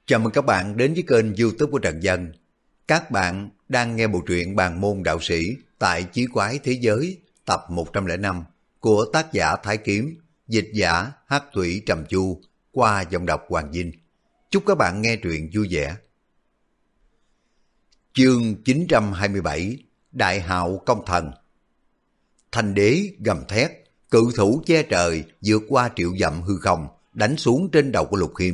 Chào mừng các bạn đến với kênh YouTube của Trần Dân. Các bạn đang nghe bộ truyện Bàn môn đạo sĩ tại Chí Quái Thế Giới tập 105 của tác giả Thái Kiếm, dịch giả Hắc Thủy Trầm Chu qua giọng đọc Hoàng Vinh. Chúc các bạn nghe truyện vui vẻ. Chương 927 Đại Hạo Công Thần. Thanh đế gầm thét, cự thủ che trời vượt qua triệu dặm hư không, đánh xuống trên đầu của Lục Khiêm.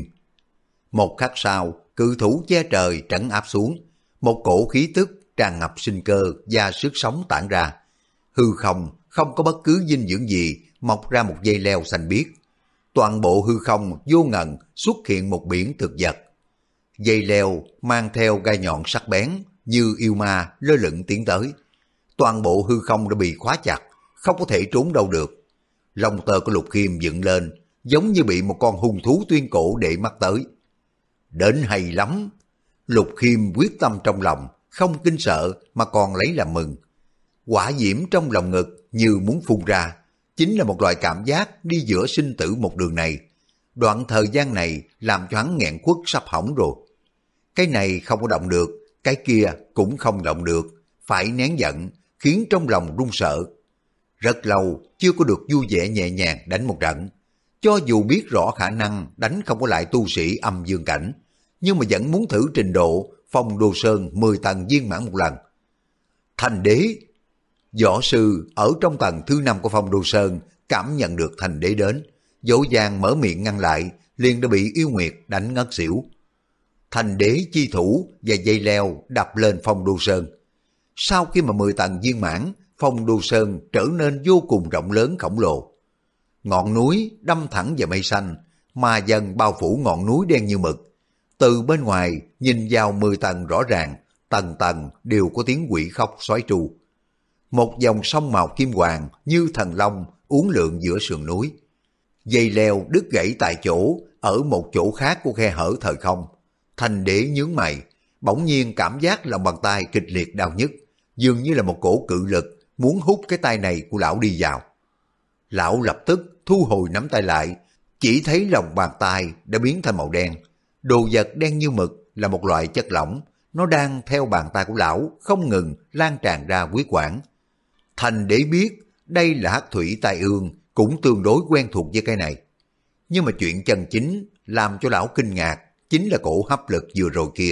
Một khắc sau, cự thủ che trời trấn áp xuống, một cổ khí tức tràn ngập sinh cơ và sức sống tản ra. Hư không không có bất cứ dinh dưỡng gì mọc ra một dây leo xanh biếc. Toàn bộ hư không vô ngần xuất hiện một biển thực vật. Dây leo mang theo gai nhọn sắc bén như yêu ma lơ lửng tiến tới. Toàn bộ hư không đã bị khóa chặt, không có thể trốn đâu được. Lông tơ của Lục Khiêm dựng lên, giống như bị một con hung thú tuyên cổ để mắt tới. Đến hay lắm. Lục Khiêm quyết tâm trong lòng, không kinh sợ mà còn lấy làm mừng. Hỏa diễm trong lòng ngực như muốn phun ra, chính là một loại cảm giác đi giữa sinh tử một đường này. Đoạn thời gian này làm cho hắn nghẹn quất sắp hỏng rồi. Cái này không có động được, cái kia cũng không động được, phải nén giận, khiến trong lòng run sợ. Rất lâu chưa có được vui vẻ nhẹ nhàng đánh một trận. Cho dù biết rõ khả năng đánh không có lại tu sĩ âm dương cảnh, nhưng mà vẫn muốn thử trình độ Phong Đô Sơn 10 tầng viên mãn một lần. Thành đế! Võ sư ở trong tầng thứ 5 của Phong Đô Sơn cảm nhận được thành đế đến, dỗ dàng mở miệng ngăn lại, liền đã bị yêu nguyệt đánh ngất xỉu. Thành đế chi thủ và dây leo đập lên Phong Đô Sơn. Sau khi mà 10 tầng viên mãn, Phong Đô Sơn trở nên vô cùng rộng lớn khổng lồ. Ngọn núi đâm thẳng vào mây xanh, mà dần bao phủ ngọn núi đen như mực. Từ bên ngoài nhìn vào 10 tầng rõ ràng, tầng tầng đều có tiếng quỷ khóc xoáy tru. Một dòng sông màu kim hoàng như thần long uốn lượn giữa sườn núi. Dây leo đứt gãy tại chỗ, ở một chỗ khác của khe hở thời không. Thành đế nhướng mày, bỗng nhiên cảm giác lòng bàn tay kịch liệt đau nhức, dường như là một cổ cự lực muốn hút cái tay này của lão đi vào. Lão lập tức thu hồi nắm tay lại, chỉ thấy lòng bàn tay đã biến thành màu đen. Đồ vật đen như mực là một loại chất lỏng, nó đang theo bàn tay của lão không ngừng lan tràn ra huyết quản. Thành đế biết đây là hắc thủy tai ương, cũng tương đối quen thuộc với cái này. Nhưng mà chuyện chân chính làm cho lão kinh ngạc chính là cổ hấp lực vừa rồi kia.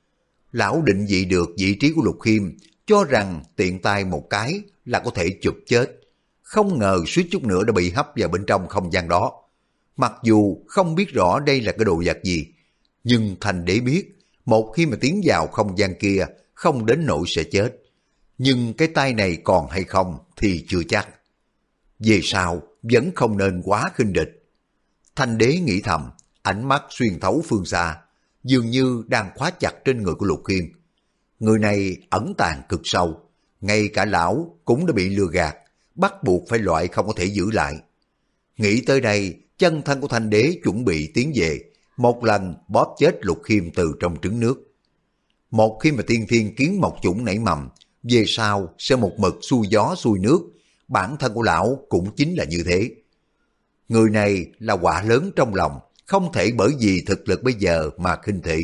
Lão định vị được vị trí của Lục Khiêm, cho rằng tiện tay một cái là có thể chụp chết. Không ngờ suýt chút nữa đã bị hấp vào bên trong không gian đó. Mặc dù không biết rõ đây là cái đồ vật gì, nhưng thành đế biết, một khi mà tiến vào không gian kia, không đến nỗi sẽ chết. Nhưng cái tay này còn hay không thì chưa chắc. Về sau, vẫn không nên quá khinh địch. Thành đế nghĩ thầm, ánh mắt xuyên thấu phương xa, dường như đang khóa chặt trên người của Lục Khiêm. Người này ẩn tàng cực sâu, ngay cả lão cũng đã bị lừa gạt, bắt buộc phải loại không có thể giữ lại. Nghĩ tới đây, chân thân của thanh đế chuẩn bị tiến về, một lần bóp chết Lục Khiêm từ trong trứng nước. Một khi mà tiên thiên kiến mộc chủng nảy mầm, về sau sẽ một mực xuôi gió xuôi nước, bản thân của lão cũng chính là như thế. Người này là quả lớn trong lòng, không thể bởi vì thực lực bây giờ mà khinh thị.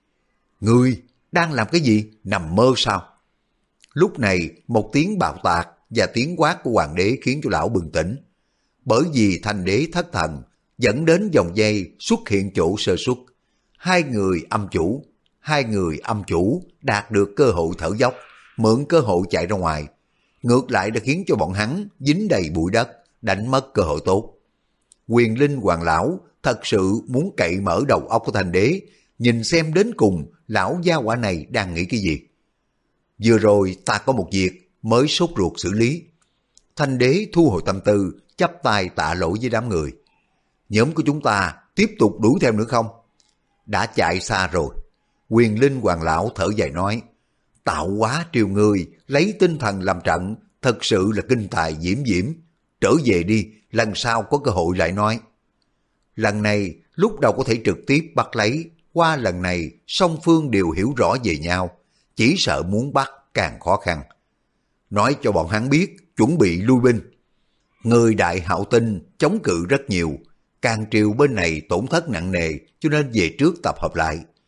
Ngươi đang làm cái gì? Nằm mơ sao? Lúc này một tiếng bạo tạc và tiếng quát của hoàng đế khiến cho lão bừng tỉnh. Bởi vì thanh đế thất thần, dẫn đến dòng dây xuất hiện chỗ sơ suất. Hai người âm chủ đạt được cơ hội thở dốc, mượn cơ hội chạy ra ngoài. Ngược lại đã khiến cho bọn hắn dính đầy bụi đất, đánh mất cơ hội tốt. Quyền linh hoàng lão thật sự muốn cậy mở đầu óc của thanh đế, nhìn xem đến cùng lão gia hỏa này đang nghĩ cái gì. Vừa rồi ta có một việc mới sốt ruột xử lý. Thanh đế thu hồi tâm tư, chắp tay tạ lỗi với đám người. Nhóm của chúng ta tiếp tục đuổi theo nữa không? Đã chạy xa rồi. Quyền linh hoàng lão thở dài nói, tạo hóa triều người, lấy tinh thần làm trận, thật sự là kinh tài diễm diễm. Trở về đi, lần sau có cơ hội lại nói. Lần này lúc đầu có thể trực tiếp bắt lấy, qua lần này song phương đều hiểu rõ về nhau, chỉ sợ muốn bắt càng khó khăn. Nói cho bọn hắn biết, chuẩn bị lui binh. Người Đại Hạo Tinh chống cự rất nhiều, Càn Triều bên này tổn thất nặng nề, cho nên về trước tập hợp lại.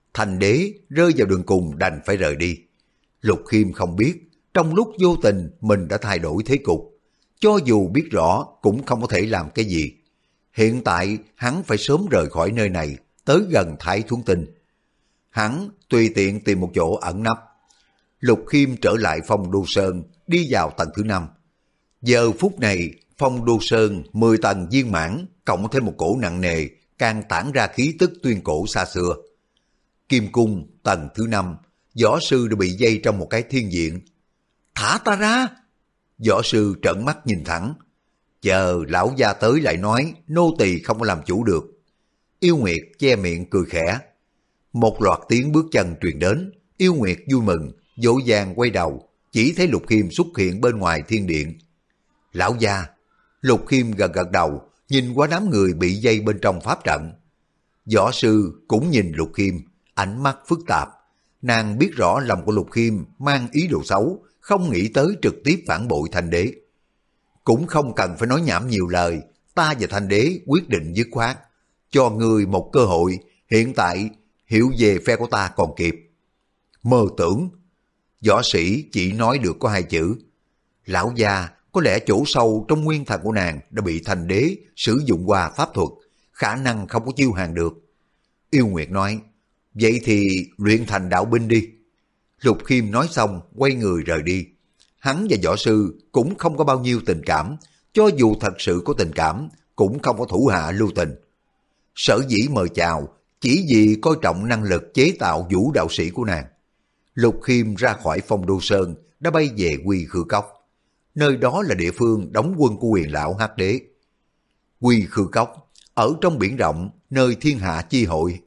Thành đế rơi vào đường cùng đành phải rời đi. Lục Khiêm không biết, trong lúc vô tình mình đã thay đổi thế cục. Cho dù biết rõ cũng không có thể làm cái gì. Hiện tại hắn phải sớm rời khỏi nơi này, tới gần Thái Thuấn Tinh. Hắn tùy tiện tìm một chỗ ẩn nấp. Lục Khiêm trở lại Phong Đô Sơn, đi vào tầng thứ 5. Giờ phút này, Phong Đô Sơn 10 tầng viên mãn, cộng thêm một cổ nặng nề, càng tản ra khí tức tuyên cổ xa xưa. Kim cung tầng thứ 5, võ sư đã bị dây trong một cái thiên diện. Thả ta ra! Võ sư trợn mắt nhìn thẳng. Chờ lão gia tới lại nói, nô tỳ không có làm chủ được. Yêu Nguyệt che miệng cười khẽ. Một loạt tiếng bước chân truyền đến, Yêu Nguyệt vui mừng, dỗ dàng quay đầu, chỉ thấy Lục Khiêm xuất hiện bên ngoài thiên điện. Lão gia! Lục Khiêm gật gật đầu, nhìn qua đám người bị dây bên trong pháp trận. Võ sư cũng nhìn Lục Khiêm, ánh mắt phức tạp. Nàng biết rõ lòng của Lục Khiêm mang ý đồ xấu, không nghĩ tới trực tiếp phản bội Thanh đế. Cũng không cần phải nói nhảm nhiều lời, ta và Thanh đế quyết định dứt khoát. Cho người một cơ hội, hiện tại hiểu về phe của ta còn kịp. Mơ tưởng. Võ sĩ chỉ nói được có 2 chữ. Lão gia, có lẽ chỗ sâu trong nguyên thần của nàng đã bị Thanh đế sử dụng qua pháp thuật, khả năng không có chiêu hàng được. Yêu Nguyệt nói, vậy thì luyện thành đạo binh đi. Lục Khiêm nói xong, quay người rời đi. Hắn và võ sư cũng không có bao nhiêu tình cảm, cho dù thật sự có tình cảm, cũng không có thủ hạ lưu tình. Sở dĩ mời chào, chỉ vì coi trọng năng lực chế tạo vũ đạo sĩ của nàng. Lục Khiêm ra khỏi Phong Đô Sơn, đã bay về Quy Khư Cốc. Nơi đó là địa phương đóng quân của Huyền lão Hắc đế. Quy Khư Cốc, ở trong biển rộng, nơi thiên hạ chi hội.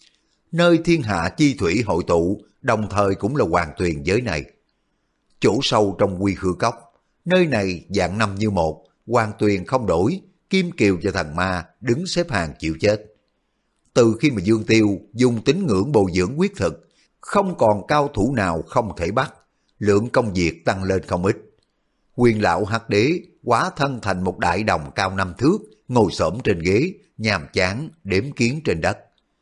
Nơi thiên hạ chi thủy hội tụ, đồng thời cũng là hoàng tuyền giới này. Chỗ sâu trong Quy Khư Cốc, nơi này vạn năm như một, hoàng tuyền không đổi, Kim Kiều và thần ma đứng xếp hàng chịu chết. Từ khi mà Dương Tiêu dùng tín ngưỡng bồi dưỡng quyết thực, không còn cao thủ nào không thể bắt, lượng công việc tăng lên không ít. Huyền lão Hắc đế hóa thân thành một đại đồng cao 5 thước, ngồi xổm trên ghế, nhàm chán đếm kiến trên đất.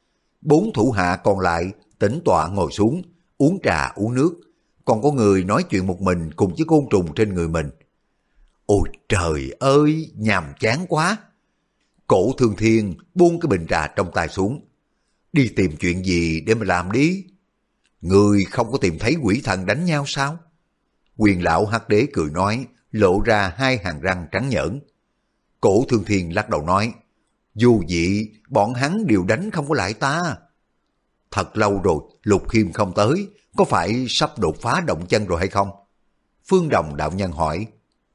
4 thủ hạ còn lại tĩnh tọa ngồi xuống, uống trà uống nước, còn có người nói chuyện một mình cùng với côn trùng trên người mình. Ôi trời ơi, nhàm chán quá! Cổ Thương Thiên buông cái bình trà trong tay xuống. Đi tìm chuyện gì để mà làm đi? Người không có tìm thấy quỷ thần đánh nhau sao? Huyền lão Hắc đế cười nói, lộ ra 2 hàm răng trắng nhởn. Cổ Thương Thiên lắc đầu nói, dù vậy, bọn hắn đều đánh không có lại ta. Thật lâu rồi, Lục Khiêm không tới, có phải sắp đột phá động chân rồi hay không? Phương Đồng đạo nhân hỏi.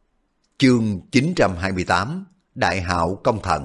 Chương 928, Đại Hạo Công Thần.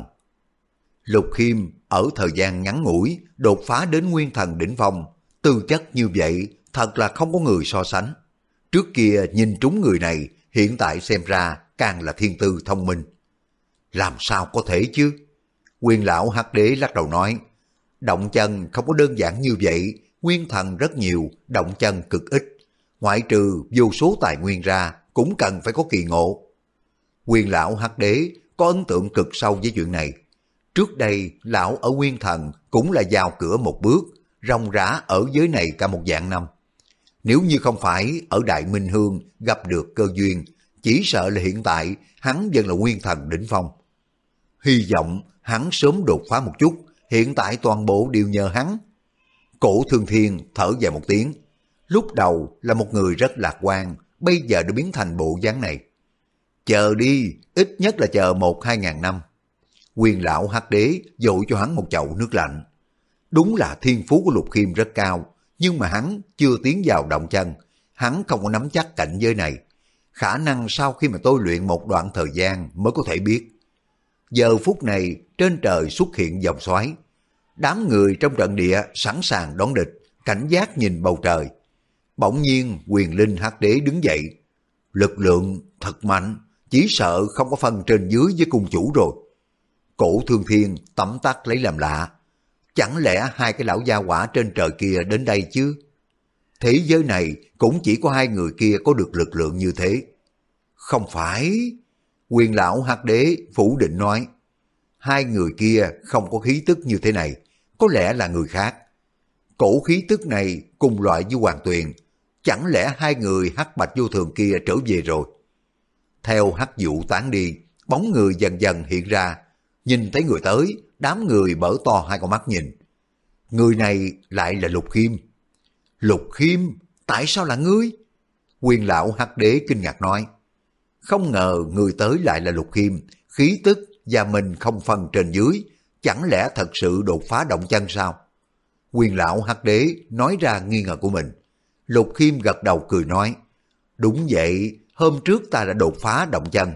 Lục Khiêm ở thời gian ngắn ngủi đột phá đến nguyên thần đỉnh phong, tư chất như vậy thật là không có người so sánh. Trước kia nhìn trúng người này, hiện tại xem ra càng là thiên tư thông minh. Làm sao có thể chứ? Huyền lão Hắc đế lắc đầu nói, động chân không có đơn giản như vậy, nguyên thần rất nhiều, động chân cực ít. Ngoại trừ vô số tài nguyên ra, cũng cần phải có kỳ ngộ. Huyền lão Hắc đế có ấn tượng cực sâu với chuyện này. Trước đây, lão ở nguyên thần cũng là vào cửa một bước, ròng rã ở giới này cả một vạn năm. Nếu như không phải ở Đại Minh Hương gặp được cơ duyên, chỉ sợ là hiện tại hắn vẫn là nguyên thần đỉnh phong. Hy vọng hắn sớm đột phá một chút, hiện tại toàn bộ đều nhờ hắn. Cổ Thương Thiên thở dài một tiếng. Lúc đầu là một người rất lạc quan, bây giờ đã biến thành bộ dáng này. Chờ đi, ít nhất là chờ 1-2 ngàn năm. Huyền lão Hắc đế dội cho hắn một chậu nước lạnh. Đúng là thiên phú của Lục Khiêm rất cao, nhưng mà hắn chưa tiến vào động chân, hắn không có nắm chắc cảnh giới này. Khả năng sau khi mà tôi luyện một đoạn thời gian mới có thể biết. Giờ phút này trên trời xuất hiện dòng xoáy. Đám người trong trận địa sẵn sàng đón địch, cảnh giác nhìn bầu trời. Bỗng nhiên Huyền linh Hắc đế đứng dậy. Lực lượng thật mạnh, chỉ sợ không có phân trên dưới với cung chủ rồi. Cổ Thương Thiên tấm tắc lấy làm lạ. Chẳng lẽ 2 cái lão gia hỏa trên trời kia đến đây chứ? Thế giới này cũng chỉ có 2 người kia có được lực lượng như thế. Không phải. Huyền lão Hắc đế phủ định nói. 2 người kia không có khí tức như thế này, có lẽ là người khác. Cổ khí tức này cùng loại với Hoàng Tuyền, chẳng lẽ hai người hắc bạch vô thường kia trở về rồi? Theo hắc vụ tán đi, bóng người dần dần hiện ra, nhìn thấy người tới, đám người mở to hai con mắt nhìn. Người này lại là Lục Khiêm. Lục Khiêm, tại sao là ngươi? Quyền lão hắc đế kinh ngạc nói. Không ngờ người tới lại là Lục Khiêm, khí tức và mình không phân trên dưới, chẳng lẽ thật sự đột phá động chân sao? Quyền lão hắc đế nói ra nghi ngờ của mình. Lục Khiêm gật đầu cười nói, đúng vậy, hôm trước ta đã đột phá động chân.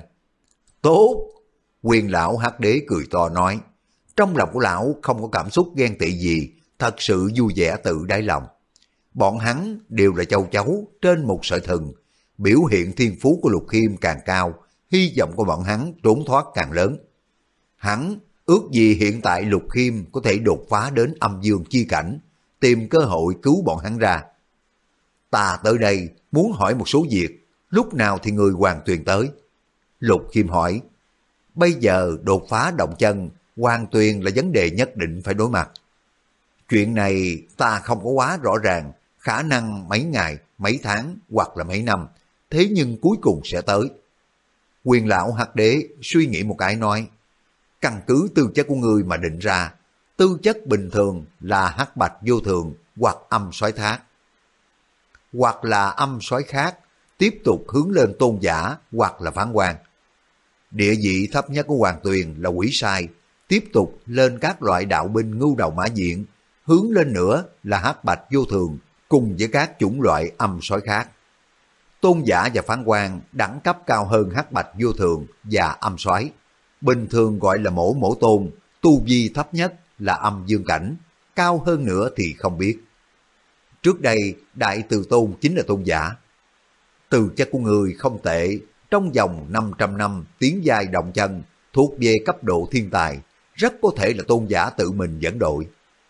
Tốt! Quyền lão hắc đế cười to nói, trong lòng của lão không có cảm xúc ghen tị gì, thật sự vui vẻ tự đáy lòng. Bọn hắn đều là châu chấu trên một sợi thừng, biểu hiện thiên phú của Lục Khiêm càng cao, hy vọng của bọn hắn trốn thoát càng lớn. Hắn ước gì hiện tại Lục Khiêm có thể đột phá đến âm dương chi cảnh, tìm cơ hội cứu bọn hắn ra. Ta tới đây muốn hỏi một số việc, lúc nào thì người Hoàng Tuyền tới? Lục Khiêm hỏi, bây giờ đột phá động chân, Hoàng Tuyền là vấn đề nhất định phải đối mặt. Chuyện này ta không có quá rõ ràng, khả năng mấy ngày, mấy tháng hoặc là mấy năm, thế nhưng cuối cùng sẽ tới. Quyền lão hắc đế suy nghĩ một cái nói, căn cứ tư chất của ngươi mà định ra, tư chất bình thường là hắc bạch vô thường hoặc âm soái thác. Hoặc là âm soái khác, tiếp tục hướng lên tôn giả hoặc là phán quan. Địa vị thấp nhất của Hoàng Tuyền là quỷ sai, tiếp tục lên các loại đạo binh ngưu đầu mã diện, hướng lên nữa là hắc bạch vô thường cùng với các chủng loại âm soái khác. Tôn giả và phán quan đẳng cấp cao hơn hắc bạch vô thường và âm soái, bình thường gọi là mổ tôn, tu vi thấp nhất là âm dương cảnh, cao hơn nữa thì không biết. Trước đây Đại Từ Tôn chính là tôn giả. Tư chất của người không tệ, trong vòng 500 năm tiến giai động chân, thuộc về cấp độ thiên tài, rất có thể là tôn giả tự mình dẫn đội.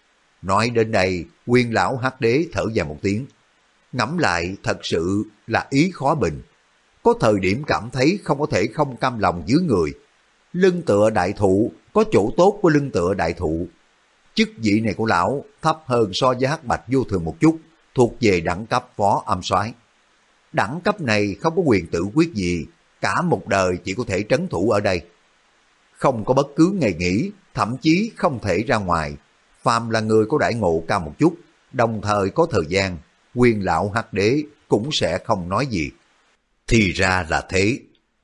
Nói đến đây, Quyền lão hắc đế thở dài một tiếng. Ngẫm lại thật sự là ý khó bình. Có thời điểm cảm thấy không có thể không cam lòng dưới người. Lưng tựa đại thụ có chỗ tốt của lưng tựa đại thụ. Chức vị này của lão thấp hơn so với hắc bạch vô thường một chút, thuộc về đẳng cấp phó âm soái. Đẳng cấp này không có quyền tự quyết gì, cả một đời chỉ có thể trấn thủ ở đây. Không có bất cứ ngày nghỉ, thậm chí không thể ra ngoài. Phàm là người có đãi ngộ cao một chút, đồng thời có thời gian, Quyền lão hắc đế cũng sẽ không nói gì. Thì ra là thế.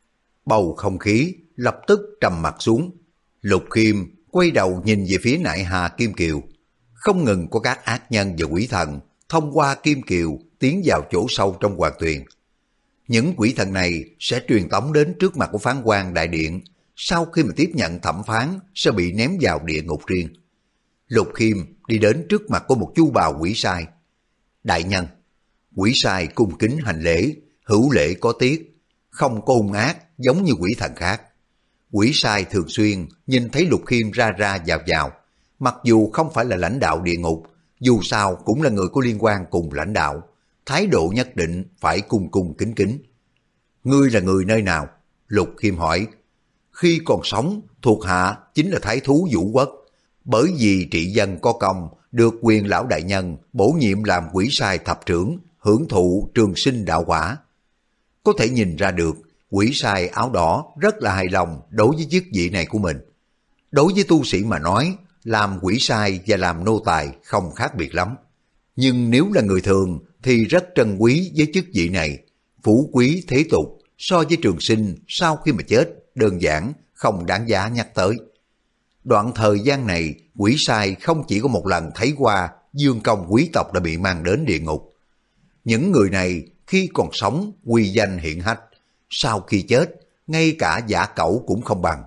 Bầu không khí lập tức trầm mặc xuống. Lục Khiêm quay đầu nhìn về phía nại hà Kim Kiều. Không ngừng có các ác nhân và quỷ thần thông qua Kim Kiều tiến vào chỗ sâu trong Hoàng Tuyền. Những quỷ thần này sẽ truyền tống đến trước mặt của phán quan đại điện, sau khi mà tiếp nhận thẩm phán sẽ bị ném vào địa ngục riêng. Lục Khiêm đi đến trước mặt của một chu bào quỷ sai. Đại nhân, quỷ sai cung kính hành lễ, hữu lễ có tiết, không có hung ác giống như quỷ thần khác. Quỷ sai thường xuyên nhìn thấy Lục Khiêm ra ra vào vào, mặc dù không phải là lãnh đạo địa ngục, dù sao cũng là người có liên quan cùng lãnh đạo, thái độ nhất định phải cung cung kính kính. Ngươi là người nơi nào? Lục Khiêm hỏi. Khi còn sống, thuộc hạ chính là thái thú Vũ Quốc, bởi vì trị dân có công, được Quyền lão đại nhân bổ nhiệm làm quỷ sai thập trưởng, hưởng thụ trường sinh đạo quả. Có thể nhìn ra được, quỷ sai áo đỏ rất là hài lòng đối với chức vị này của mình. Đối với tu sĩ mà nói, làm quỷ sai và làm nô tài không khác biệt lắm. Nhưng nếu là người thường thì rất trân quý với chức vị này. Phú quý thế tục so với trường sinh sau khi mà chết đơn giản không đáng giá nhắc tới. Đoạn thời gian này, quỷ sai không chỉ có một lần thấy qua dương công quý tộc đã bị mang đến địa ngục. Những người này khi còn sống uy danh hiển hách, sau khi chết ngay cả giả cẩu cũng không bằng.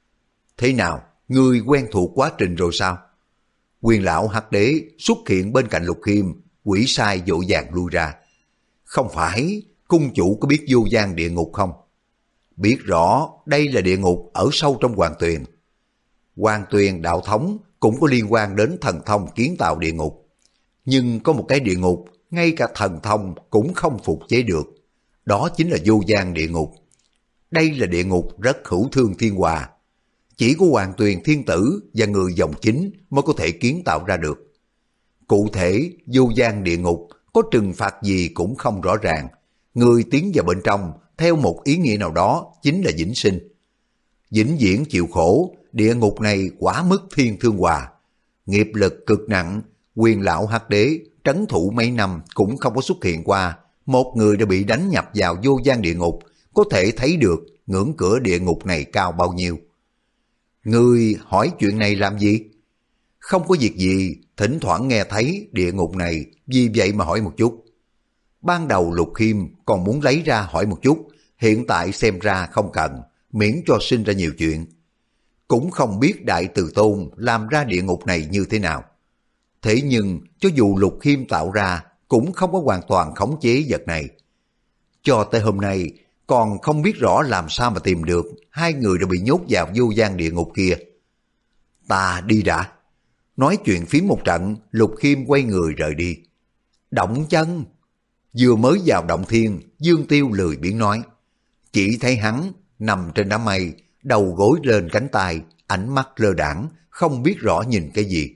Thế nào, ngươi quen thuộc quá trình rồi sao? Quyền lão hắc đế xuất hiện bên cạnh Lục Khiêm, quỷ sai vội vàng lui ra. Không phải, cung chủ có biết vô gian địa ngục không? Biết rõ đây là địa ngục ở sâu trong Hoàng Tuyền. Hoàng Tuyền đạo thống cũng có liên quan đến thần thông kiến tạo địa ngục. Nhưng có một cái địa ngục ngay cả thần thông cũng không phục chế được. Đó chính là vô gian địa ngục. Đây là địa ngục rất hữu thương thiên hòa. Chỉ có Hoàng Tuyền thiên tử và người dòng chính mới có thể kiến tạo ra được. Cụ thể vô gian địa ngục có trừng phạt gì cũng không rõ ràng. Người tiến vào bên trong theo một ý nghĩa nào đó chính là vĩnh sinh. Vĩnh viễn chịu khổ, địa ngục này quá mức thiên thương hòa. Nghiệp lực cực nặng, quyền lão hắc đế trấn thủ mấy năm cũng không có xuất hiện qua. Một người đã bị đánh nhập vào vô gian địa ngục, có thể thấy được ngưỡng cửa địa ngục này cao bao nhiêu. Người hỏi chuyện này làm gì? Không có việc gì, thỉnh thoảng nghe thấy địa ngục này, vì vậy mà hỏi một chút. Ban đầu Lục Khiêm còn muốn lấy ra hỏi một chút, hiện tại xem ra không cần, miễn cho sinh ra nhiều chuyện. Cũng không biết Đại Từ Tôn làm ra địa ngục này như thế nào. Thế nhưng cho dù Lục Khiêm tạo ra, cũng không có hoàn toàn khống chế vật này. Cho tới hôm nay, còn không biết rõ làm sao mà tìm được hai người đã bị nhốt vào vô gian địa ngục kia. Ta đi đã. Nói chuyện phím một trận, Lục Khiêm quay người rời đi. Động chân. Vừa mới vào động thiên, Dương Tiêu lười biếng nói. Chỉ thấy hắn nằm trên đám mây, đầu gối lên cánh tay, ánh mắt lơ đãng, không biết rõ nhìn cái gì.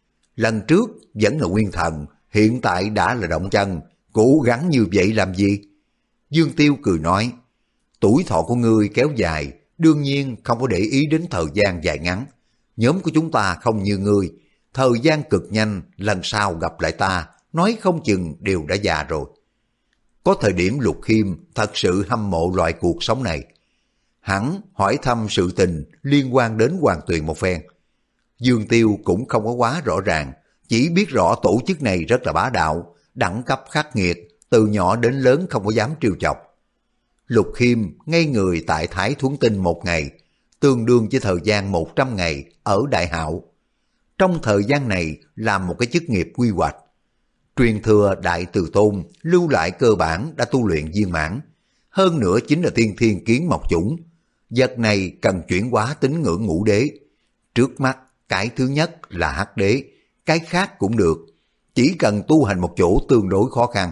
Lần trước vẫn là nguyên thần, hiện tại đã là động chân, cố gắng như vậy làm gì? Dương Tiêu cười nói, tuổi thọ của ngươi kéo dài, đương nhiên không có để ý đến thời gian dài ngắn. Nhóm của chúng ta không như ngươi, thời gian cực nhanh, lần sau gặp lại ta, nói không chừng đều đã già rồi. Có thời điểm Lục Khiêm thật sự hâm mộ loại cuộc sống này. Hắn hỏi thăm sự tình liên quan đến Hoàng Tuyền một phen. Dương Tiêu cũng không có quá rõ ràng, chỉ biết rõ tổ chức này rất là bá đạo, đẳng cấp khắc nghiệt, từ nhỏ đến lớn không có dám trêu chọc. Lục Khiêm ngây người tại Thái Thuấn Tinh một ngày, tương đương với thời gian 100 ngày ở Đại Hạo. Trong thời gian này làm một cái chức nghiệp quy hoạch. Truyền thừa Đại Từ Tôn lưu lại cơ bản đã tu luyện viên mãn, hơn nữa chính là tiên thiên kiến mộc chủng. Vật này cần chuyển hóa tín ngưỡng ngũ đế. Trước mắt, cái thứ nhất là hắc đế, cái khác cũng được, chỉ cần tu hành một chỗ tương đối khó khăn.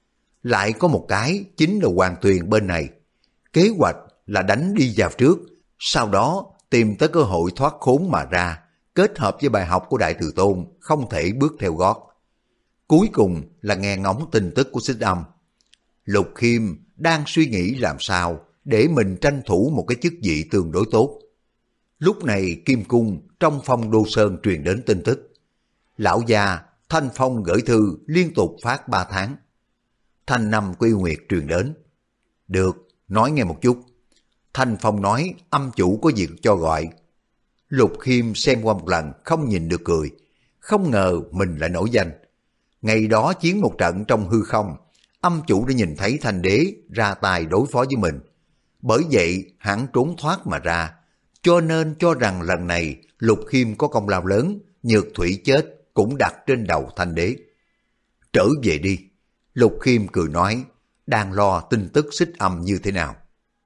Lại có một cái chính là Hoàng Tuyền bên này. Kế hoạch là đánh đi vào trước, sau đó tìm tới cơ hội thoát khốn mà ra, kết hợp với bài học của Đại Từ Tôn, không thể bước theo gót. Cuối cùng là nghe ngóng tin tức của Xích Âm. Lục Khiêm đang suy nghĩ làm sao để mình tranh thủ một cái chức vị tương đối tốt. Lúc này Kim Cung trong Phong Đô Sơn truyền đến tin tức. Lão gia Thanh Phong gửi thư liên tục phát 3 tháng. Thanh Năm Quy Nguyệt truyền đến. Được, nói nghe một chút. Thanh Phong nói âm chủ có việc cho gọi. Lục Khiêm xem qua một lần không nhìn được cười. Không ngờ mình lại nổi danh. Ngày đó chiến một trận trong hư không, âm chủ đã nhìn thấy Thanh Đế ra tài đối phó với mình. Bởi vậy hắn trốn thoát mà ra. Cho nên cho rằng lần này Lục Khiêm có công lao lớn, Nhược Thủy chết cũng đặt trên đầu Thanh Đế. Trở về đi. Lục Khiêm cười nói, đang lo tin tức Xích Âm như thế nào.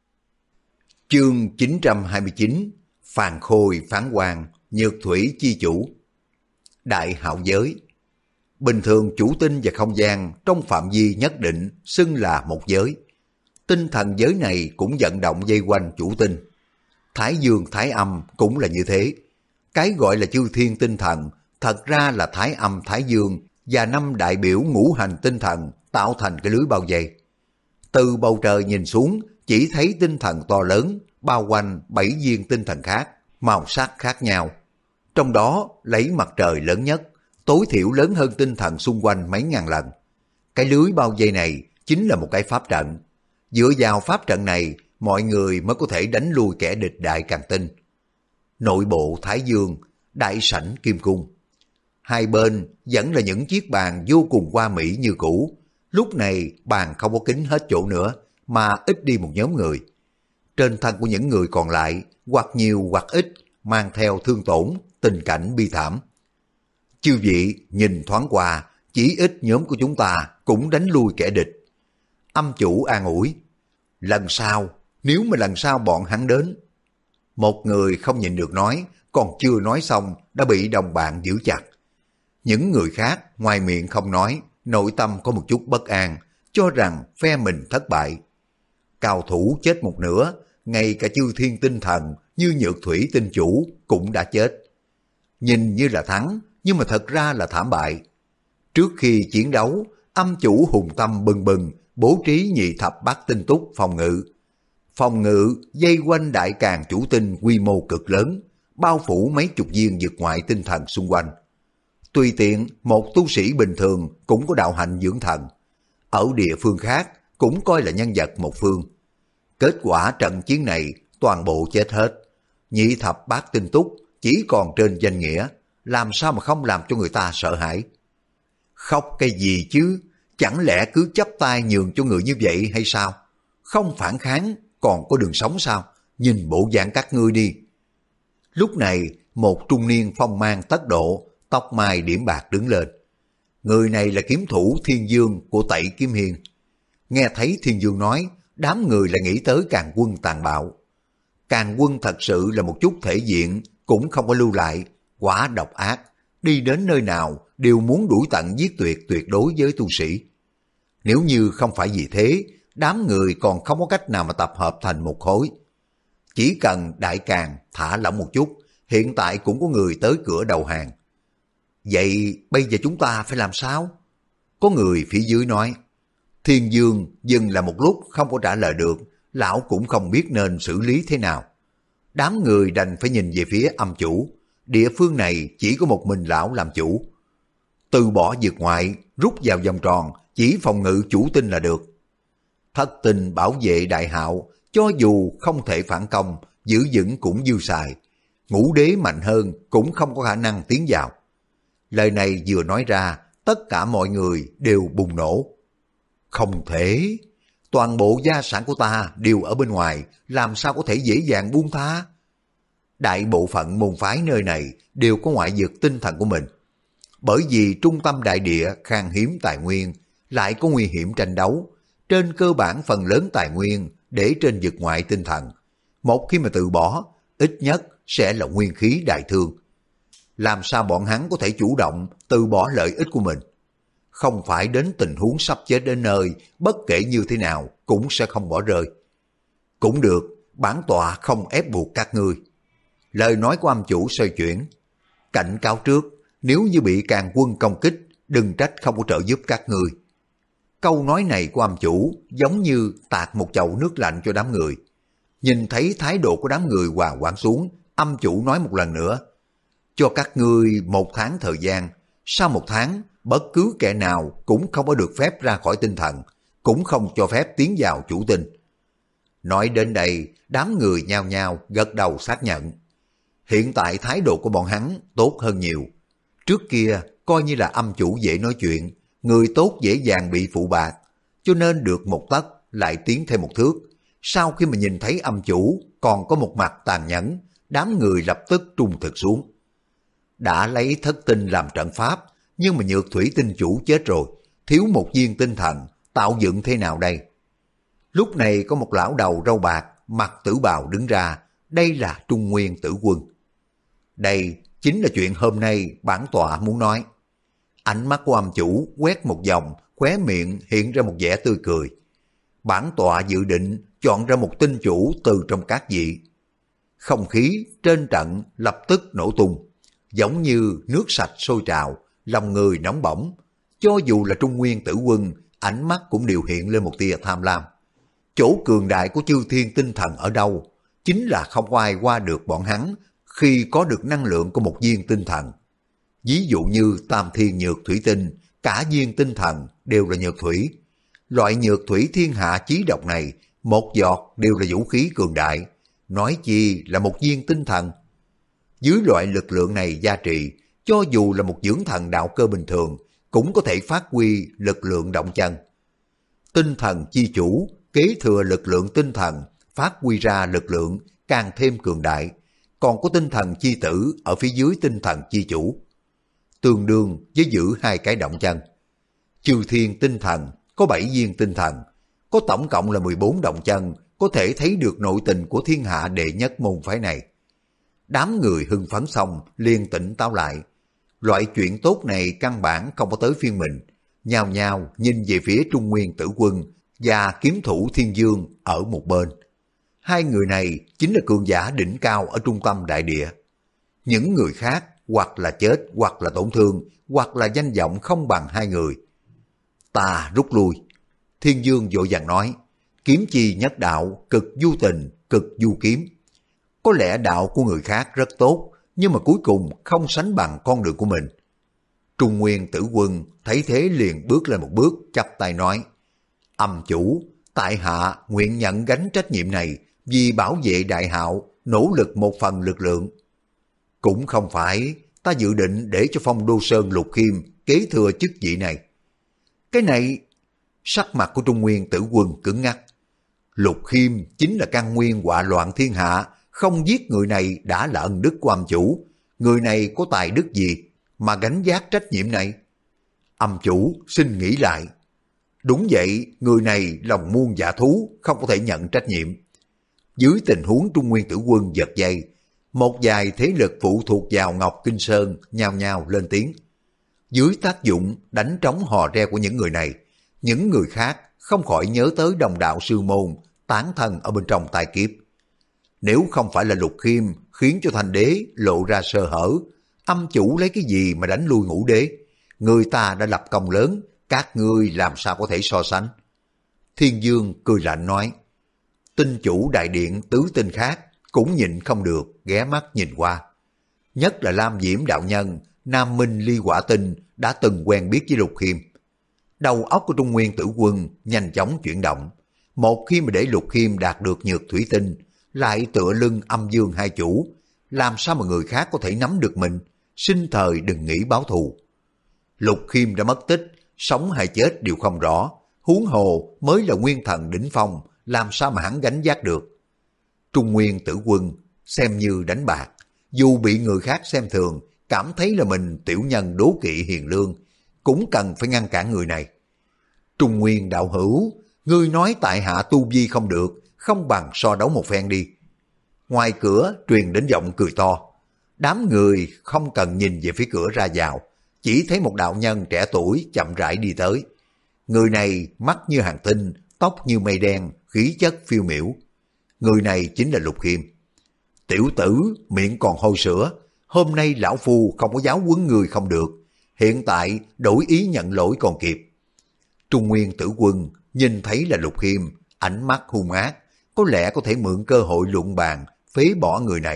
Chương 929, Phàn Khôi phán quan, Nhược Thủy chi chủ. Đại Hạo giới. Bình thường chủ tinh và không gian trong phạm vi nhất định xưng là một giới. Tinh thần giới này cũng vận động dây quanh chủ tinh. Thái dương thái âm cũng là như thế. Cái gọi là chư thiên tinh thần thật ra là thái âm thái dương và 5 đại biểu ngũ hành tinh thần tạo thành cái lưới bao vây. Từ bầu trời nhìn xuống chỉ thấy tinh thần to lớn bao quanh 7 viên tinh thần khác, màu sắc khác nhau. Trong đó lấy mặt trời lớn nhất, tối thiểu lớn hơn tinh thần xung quanh mấy ngàn lần. Cái lưới bao vây này chính là một cái pháp trận. Dựa vào pháp trận này, mọi người mới có thể đánh lui kẻ địch Đại Càn Tinh. Nội bộ Thái Dương, đại sảnh Kim Cung. Hai bên vẫn là những chiếc bàn vô cùng hoa mỹ như cũ. Lúc này bàn không có kín hết chỗ nữa, mà ít đi một nhóm người. Trên thân của những người còn lại, hoặc nhiều hoặc ít, mang theo thương tổn, tình cảnh bi thảm. Chư vị nhìn thoáng qua, chỉ ít nhóm của chúng ta cũng đánh lui kẻ địch. Âm chủ an ủi, lần sau, nếu mà lần sau bọn hắn đến. Một người không nhịn được nói, còn chưa nói xong đã bị đồng bạn giữ chặt. Những người khác ngoài miệng không nói, nội tâm có một chút bất an, cho rằng phe mình thất bại. Cao thủ chết một nửa, ngay cả chư thiên tinh thần như Nhược Thủy tinh chủ cũng đã chết. Nhìn như là thắng, nhưng mà thật ra là thảm bại. Trước khi chiến đấu, âm chủ hùng tâm bừng bừng, bố trí nhị thập bát tinh túc phòng ngự. Phòng ngự dây quanh đại càng chủ tinh quy mô cực lớn, bao phủ mấy chục viên dược ngoại tinh thần xung quanh. Tùy tiện một tu sĩ bình thường cũng có đạo hạnh dưỡng thần. Ở địa phương khác cũng coi là nhân vật một phương. Kết quả trận chiến này toàn bộ chết hết. Nhị thập bát tinh túc chỉ còn trên danh nghĩa, làm sao mà không làm cho người ta sợ hãi. Khóc cái gì chứ, chẳng lẽ cứ chắp tay nhường cho người như vậy hay sao? Không phản kháng còn có đường sống sao? Nhìn bộ dạng các ngươi đi. Lúc này một trung niên phong mang tất độ, tóc mai điểm bạc đứng lên. Người này là kiếm thủ Thiên Dương của Tẩy Kiếm Hiên. Nghe thấy Thiên Dương nói, đám người lại nghĩ tới Càn Quân tàn bạo. Càn Quân thật sự là một chút thể diện, cũng không có lưu lại, quả độc ác. Đi đến nơi nào đều muốn đuổi tận giết tuyệt tuyệt đối với tu sĩ. Nếu như không phải vì thế, đám người còn không có cách nào mà tập hợp thành một khối. Chỉ cần Đại Càn thả lỏng một chút, hiện tại cũng có người tới cửa đầu hàng. Vậy bây giờ chúng ta phải làm sao? Có người phía dưới nói. Thiên Dương dừng là một lúc không có trả lời được, lão cũng không biết nên xử lý thế nào. Đám người đành phải nhìn về phía âm chủ, địa phương này chỉ có một mình lão làm chủ. Từ bỏ dược ngoại, rút vào vòng tròn, chỉ phòng ngự chủ tinh là được. Thất tinh bảo vệ đại hạo, cho dù không thể phản công, giữ vững cũng dư xài. Ngũ đế mạnh hơn cũng không có khả năng tiến vào. Lời này vừa nói ra, tất cả mọi người đều bùng nổ. Không thể, toàn bộ gia sản của ta đều ở bên ngoài, làm sao có thể dễ dàng buông tha? Đại bộ phận môn phái nơi này đều có ngoại dược tinh thần của mình. Bởi vì trung tâm đại địa khan hiếm tài nguyên, lại có nguy hiểm tranh đấu, trên cơ bản phần lớn tài nguyên để trên dược ngoại tinh thần. Một khi mà từ bỏ, ít nhất sẽ là nguyên khí đại thương. Làm sao bọn hắn có thể chủ động từ bỏ lợi ích của mình? Không phải đến tình huống sắp chết đến nơi, bất kể như thế nào cũng sẽ không bỏ rơi. Cũng được, bản tọa không ép buộc các ngươi. Lời nói của âm chủ xoay chuyển. Cảnh cáo trước, nếu như bị Càn Quân công kích, đừng trách không có trợ giúp các ngươi. Câu nói này của âm chủ giống như tạt một chậu nước lạnh cho đám người. Nhìn thấy thái độ của đám người hòa hoãn xuống, âm chủ nói một lần nữa. Cho các ngươi 1 tháng thời gian, sau 1 tháng, bất cứ kẻ nào cũng không có được phép ra khỏi tinh thần, cũng không cho phép tiến vào chủ tinh. Nói đến đây, đám người nhao nhao gật đầu xác nhận. Hiện tại thái độ của bọn hắn tốt hơn nhiều. Trước kia coi như là âm chủ dễ nói chuyện, người tốt dễ dàng bị phụ bạc, cho nên được một tấc lại tiến thêm một thước. Sau khi mà nhìn thấy âm chủ còn có một mặt tàn nhẫn, đám người lập tức trung thực xuống. Đã lấy thất tinh làm trận pháp, nhưng mà nhược thủy tinh chủ chết rồi, thiếu một viên tinh thần, tạo dựng thế nào đây? Lúc này có một lão đầu râu bạc, mặc tử bào đứng ra, đây là Trung Nguyên Tử Quân. Đây chính là chuyện hôm nay bản tọa muốn nói. Ánh mắt của âm chủ quét một vòng, khóe miệng hiện ra một vẻ tươi cười. Bản tọa dự định chọn ra một tinh chủ từ trong các vị. Không khí trên trận lập tức nổ tung, giống như nước sạch sôi trào, lòng người nóng bỏng. Cho dù là Trung Nguyên Tử Quân, ánh mắt cũng đều hiện lên một tia tham lam. Chỗ cường đại của chư thiên tinh thần ở đâu? Chính là không ai qua được bọn hắn khi có được năng lượng của một viên tinh thần. Ví dụ như tam thiên nhược thủy tinh, cả viên tinh thần đều là nhược thủy. Loại nhược thủy thiên hạ chí độc này, một giọt đều là vũ khí cường đại. Nói chi là một viên tinh thần. Dưới loại lực lượng này gia trì, cho dù là một dưỡng thần đạo cơ bình thường, cũng có thể phát huy lực lượng động chân. Tinh thần chi chủ, kế thừa lực lượng tinh thần, phát huy ra lực lượng càng thêm cường đại. Còn có tinh thần chi tử ở phía dưới tinh thần chi chủ, tương đương với giữ 2 cái động chân. Chư thiên tinh thần có 7 viên tinh thần, có tổng cộng là 14 động chân, có thể thấy được nội tình của thiên hạ đệ nhất môn phái này. Đám người hưng phấn xong liền tỉnh táo lại. Loại chuyện tốt này căn bản không có tới phiên mình. Nhao nhao nhìn về phía Trung Nguyên Tử Quân và kiếm thủ Thiên Dương ở một bên. Hai người này chính là cường giả đỉnh cao ở trung tâm đại địa. Những người khác hoặc là chết, hoặc là tổn thương, hoặc là danh vọng không bằng hai người. Ta rút lui. Thiên Dương vội vàng nói, kiếm chi nhất đạo, cực du tình, cực du kiếm. Có lẽ đạo của người khác rất tốt, nhưng mà cuối cùng không sánh bằng con đường của mình. Trung Nguyên Tử Quân thấy thế liền bước lên một bước, chắp tay nói, Âm chủ, tại hạ nguyện nhận gánh trách nhiệm này, vì bảo vệ đại hạo, nỗ lực một phần lực lượng. Cũng không phải, ta dự định để cho Phong Đô Sơn Lục Khiêm kế thừa chức vị này. Cái này, sắc mặt của Trung Nguyên Tử Quân cứng ngắc. Lục Khiêm chính là căn nguyên họa loạn thiên hạ, không giết người này đã là ân đức của âm chủ. Người này có tài đức gì mà gánh vác trách nhiệm này? Âm chủ xin nghĩ lại. Đúng vậy, người này lòng muôn dạ thú, không có thể nhận trách nhiệm. Dưới tình huống Trung Nguyên Tử Quân giật dây, một vài thế lực phụ thuộc vào Ngọc Kinh Sơn nhao nhao lên tiếng. Dưới tác dụng đánh trống hò reo của những người này, những người khác không khỏi nhớ tới đồng đạo sư môn tán thân ở bên trong tai kiếp. Nếu không phải là Lục Khiêm khiến cho Thành Đế lộ ra sơ hở, âm chủ lấy cái gì mà đánh lui Ngũ Đế? Người ta đã lập công lớn, các ngươi làm sao có thể so sánh? Thiên Dương cười lạnh nói, tinh chủ đại điện tứ tinh khác cũng nhịn không được, ghé mắt nhìn qua. Nhất là Lam Diễm đạo nhân, Nam Minh Ly Quả Tinh đã từng quen biết với Lục Khiêm. Đầu óc của Trung Nguyên Tử Quân nhanh chóng chuyển động. Một khi mà để Lục Khiêm đạt được nhược thủy tinh, lại tựa lưng âm dương hai chủ, làm sao mà người khác có thể nắm được mình? Sinh thời đừng nghĩ báo thù. Lục Khiêm đã mất tích, sống hay chết đều không rõ, huống hồ mới là nguyên thần đỉnh phong, làm sao mà hắn gánh vác được? Trung Nguyên Tử Quân xem như đánh bạc, dù bị người khác xem thường, cảm thấy là mình tiểu nhân đố kỵ hiền lương, cũng cần phải ngăn cản người này. Trung Nguyên đạo hữu, ngươi nói tại hạ tu vi không được, không bằng so đấu một phen đi. Ngoài cửa truyền đến giọng cười to. Đám người không cần nhìn về phía cửa ra vào, chỉ thấy một đạo nhân trẻ tuổi chậm rãi đi tới. Người này mắt như hàng tinh, tóc như mây đen, khí chất phiêu miểu. Người này chính là Lục Khiêm. Tiểu tử, miệng còn hôi sữa, hôm nay lão phu không có giáo huấn người không được, hiện tại đổi ý nhận lỗi còn kịp. Trung Nguyên Tử Quân nhìn thấy là Lục Khiêm, ánh mắt hung ác, có lẽ có thể mượn cơ hội luận bàn, phế bỏ người này.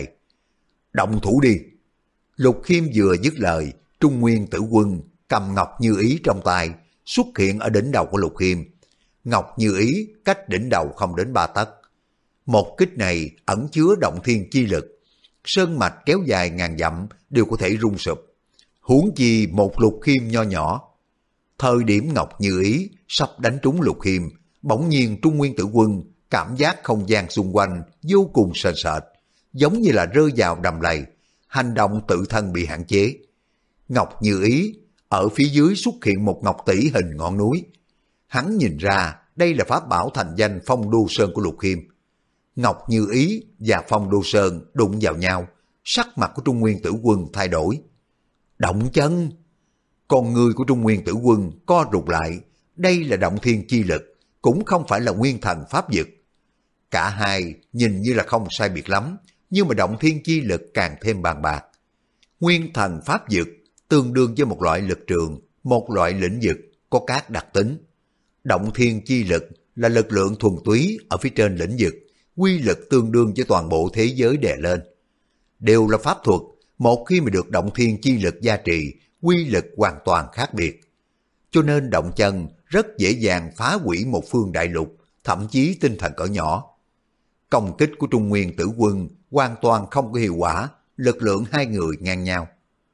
Động thủ đi. Lục Khiêm vừa dứt lời, Trung Nguyên Tử Quân cầm Ngọc Như Ý trong tay, xuất hiện ở đỉnh đầu của Lục Khiêm. Ngọc Như Ý cách đỉnh đầu không đến 3 tấc. Một kích này ẩn chứa động thiên chi lực, sơn mạch kéo dài ngàn dặm đều có thể rung sụp. Huống chi một Lục Khiêm nho nhỏ. Thời điểm Ngọc Như Ý sắp đánh trúng Lục Khiêm, bỗng nhiên Trung Nguyên Tử Quân cảm giác không gian xung quanh vô cùng sền sệt, giống như là rơi vào đầm lầy, hành động tự thân bị hạn chế. Ngọc Như Ý, ở phía dưới xuất hiện một ngọc tỷ hình ngọn núi. Hắn nhìn ra đây là pháp bảo thành danh Phong Đô Sơn của Lục Khiêm. Ngọc Như Ý và Phong Đô Sơn đụng vào nhau, sắc mặt của Trung Nguyên Tử Quân thay đổi. Động chân! Con người của Trung Nguyên Tử Quân co rụt lại, đây là động thiên chi lực, cũng không phải là nguyên thần pháp dực. Cả hai nhìn như là không sai biệt lắm, nhưng mà động thiên chi lực càng thêm bàn bạc. Nguyên thần pháp dực tương đương với một loại lực trường, một loại lĩnh vực có các đặc tính. Động thiên chi lực là lực lượng thuần túy ở phía trên lĩnh vực, quy lực tương đương với toàn bộ thế giới đè lên. Đều là pháp thuật, một khi mà được động thiên chi lực gia trì, quy lực hoàn toàn khác biệt. Cho nên động chân rất dễ dàng phá hủy một phương đại lục, thậm chí tinh thần cỡ nhỏ. Công kích của Trung Nguyên Tử Quân hoàn toàn không có hiệu quả, lực lượng hai người ngang nhau.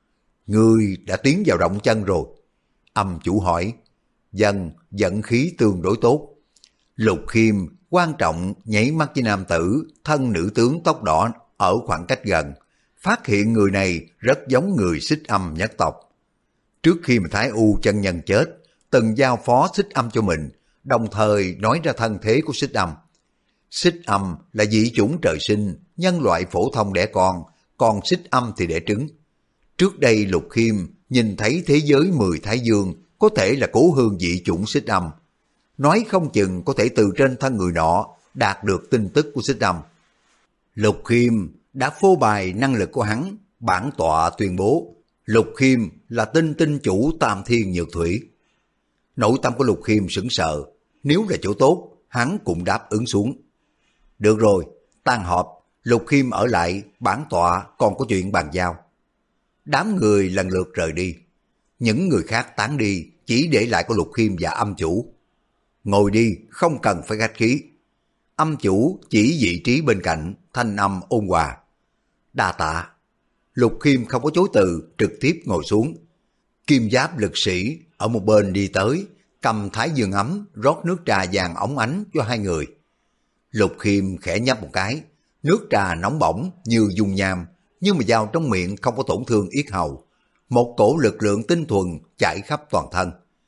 Ngươi đã tiến vào động chân rồi. Âm chủ hỏi. Dân, vận khí tương đối tốt. Lục Khiêm quan trọng nhảy mắt với nam tử, thân nữ tướng tóc đỏ ở khoảng cách gần, phát hiện người này rất giống người Xích Âm nhất tộc. Trước khi mà Thái U chân nhân chết, từng giao phó Xích Âm cho mình, đồng thời nói ra thân thế của Xích Âm. Xích Âm là dị chủng trời sinh, nhân loại phổ thông đẻ con, còn Xích Âm thì đẻ trứng. Trước đây Lục Khiêm nhìn thấy thế giới 10 Thái Dương có thể là cố hương dị chủng Xích Âm. Nói không chừng có thể từ trên thân người nọ đạt được tin tức của Xích Âm. Lục Khiêm đã phô bày năng lực của hắn, Bản tọa tuyên bố, Lục Khiêm là tinh chủ Tam Thiên Nhược Thủy. Nội tâm của Lục Khiêm sững sờ, nếu là chỗ tốt, hắn cũng đáp ứng xuống. Được rồi, tan họp, Lục Khiêm ở lại, bản tọa còn có chuyện bàn giao. Đám người lần lượt rời đi. Những người khác tán đi, chỉ để lại có Lục Khiêm và âm chủ. Ngồi đi, không cần phải khách khí. Âm chủ chỉ vị trí bên cạnh, thanh âm ôn hòa. Đa tạ. Lục Khiêm không có chối từ, trực tiếp ngồi xuống. Kim Giáp lực sĩ ở một bên đi tới, cầm thái dương ấm, rót nước trà vàng óng ánh cho hai người. Lục Khiêm khẽ nhấp một cái, nước trà nóng bỏng như dung nham, nhưng mà vào trong miệng không có tổn thương yết hầu. Một cổ lực lượng tinh thuần chảy khắp toàn thân.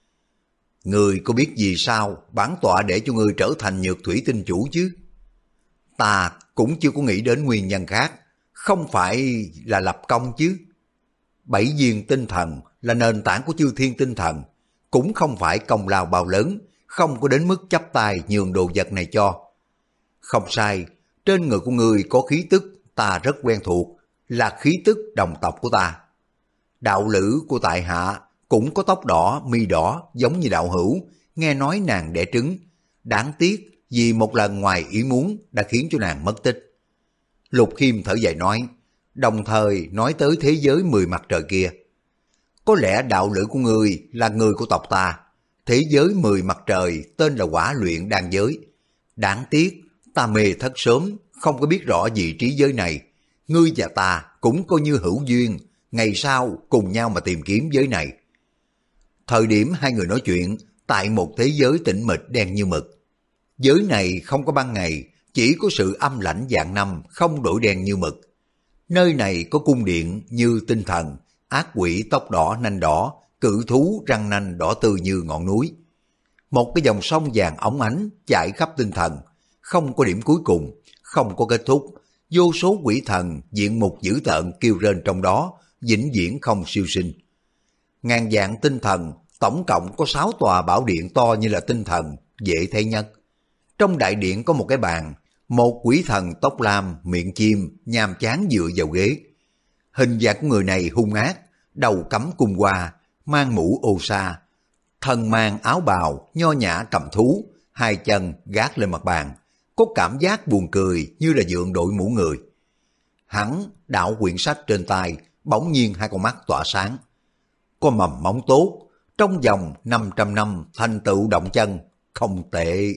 Người có biết vì sao bản tọa để cho người trở thành Nhược Thủy tinh chủ chứ? Ta cũng chưa có nghĩ đến nguyên nhân khác, không phải là lập công chứ. 7 viên tinh thần là nền tảng của chư thiên tinh thần, cũng không phải công lao bao lớn, không có đến mức chắp tay nhường đồ vật này cho. Không sai, trên người của người có khí tức ta rất quen thuộc, là khí tức đồng tộc của ta. Đạo lữ của tại hạ cũng có tóc đỏ, mi đỏ giống như đạo hữu, nghe nói nàng đẻ trứng. Đáng tiếc vì một lần ngoài ý muốn đã khiến cho nàng mất tích. Lục Khiêm thở dài nói, đồng thời nói tới thế giới 10 mặt trời kia. Có lẽ đạo lữ của ngươi là người của tộc ta. Thế giới 10 mặt trời tên là Hỏa Luyện Đan Giới. Đáng tiếc ta mê thất sớm, không có biết rõ vị trí giới này. Ngươi và ta cũng coi như hữu duyên, ngày sau cùng nhau mà tìm kiếm giới này. Thời điểm hai người nói chuyện, tại một thế giới tĩnh mịch đen như mực. Giới này không có ban ngày, chỉ có sự âm lãnh vạn năm, không đổi đen như mực. Nơi này có cung điện như tinh thần, ác quỷ tóc đỏ nanh đỏ, cự thú răng nanh đỏ tươi như ngọn núi. Một cái dòng sông vàng óng ánh chảy khắp tinh thần, không có điểm cuối cùng, không có kết thúc. Vô số quỷ thần diện mục dữ tợn kêu rên trong đó, vĩnh viễn không siêu sinh. Ngàn vạn tinh thần, tổng cộng có 6 tòa bảo điện to như là tinh thần, dễ thấy nhất. Trong đại điện có một cái bàn, một quỷ thần tóc lam, miệng chim, nhàm chán dựa vào ghế. Hình dạng của người này hung ác, đầu cắm cung hoa, mang mũ ô sa, thân mang áo bào, nho nhã cầm thú, hai chân gác lên mặt bàn, có cảm giác buồn cười như là dượng đội mũ người. Hắn đảo quyển sách trên tay, bỗng nhiên hai con mắt tỏa sáng. Có mầm móng tốt, trong vòng 500 năm thành tựu động chân, không tệ.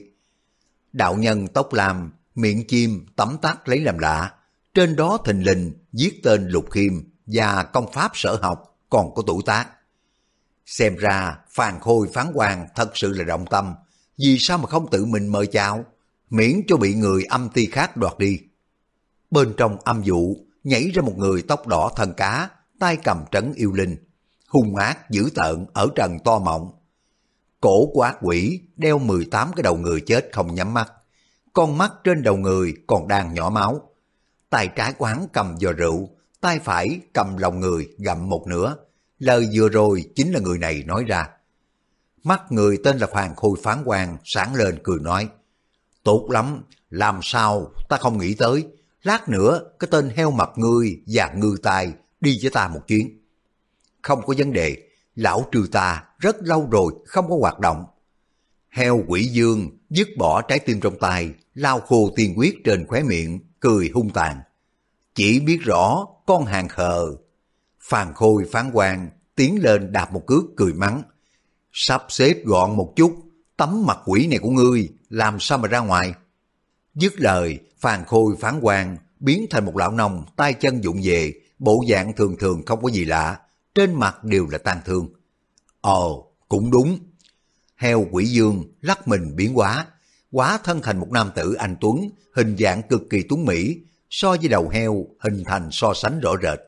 Đạo nhân tóc lam, miệng chim tấm tắc lấy làm lạ, trên đó thình lình viết tên Lục Khiêm và công pháp sở học còn có tuổi tác. Xem ra Phàn Khôi phán quan thật sự là động tâm, vì sao mà không tự mình mời chào, miễn cho bị người âm ti khác đoạt đi. Bên trong âm vụ nhảy ra một người tóc đỏ thân cá, tay cầm trấn yêu linh, hung ác dữ tợn ở trần to mọng. Cổ của ác quỷ đeo 18 cái đầu người chết không nhắm mắt, con mắt trên đầu người còn đang nhỏ máu. Tay trái của hắn cầm giò rượu, tay phải cầm lòng người gặm một nửa. Lời vừa rồi chính là người này nói ra. Mắt người tên là Phàn Khôi phán quan sáng lên cười nói, tốt lắm, làm sao ta không nghĩ tới, lát nữa cái tên heo mập ngươi và ngư tài đi với ta một chuyến. Không có vấn đề, lão trừ ta rất lâu rồi không có hoạt động. Heo quỷ dương dứt bỏ trái tim trong tay, lau khô tiên quyết trên khóe miệng, cười hung tàn. Chỉ biết rõ con hàng khờ. Phàn Khôi phán quan tiến lên đạp một cước cười mắng, sắp xếp gọn một chút, tấm mặt quỷ này của ngươi làm sao mà ra ngoài. Dứt lời, Phàn Khôi phán quan biến thành một lão nông tay chân vụng về, bộ dạng thường thường không có gì lạ, trên mặt đều là tang thương. Ồ, cũng đúng. Heo quỷ dương lắc mình biến hóa thân thành một nam tử anh tuấn, hình dạng cực kỳ tuấn mỹ, so với đầu heo hình thành so sánh rõ rệt.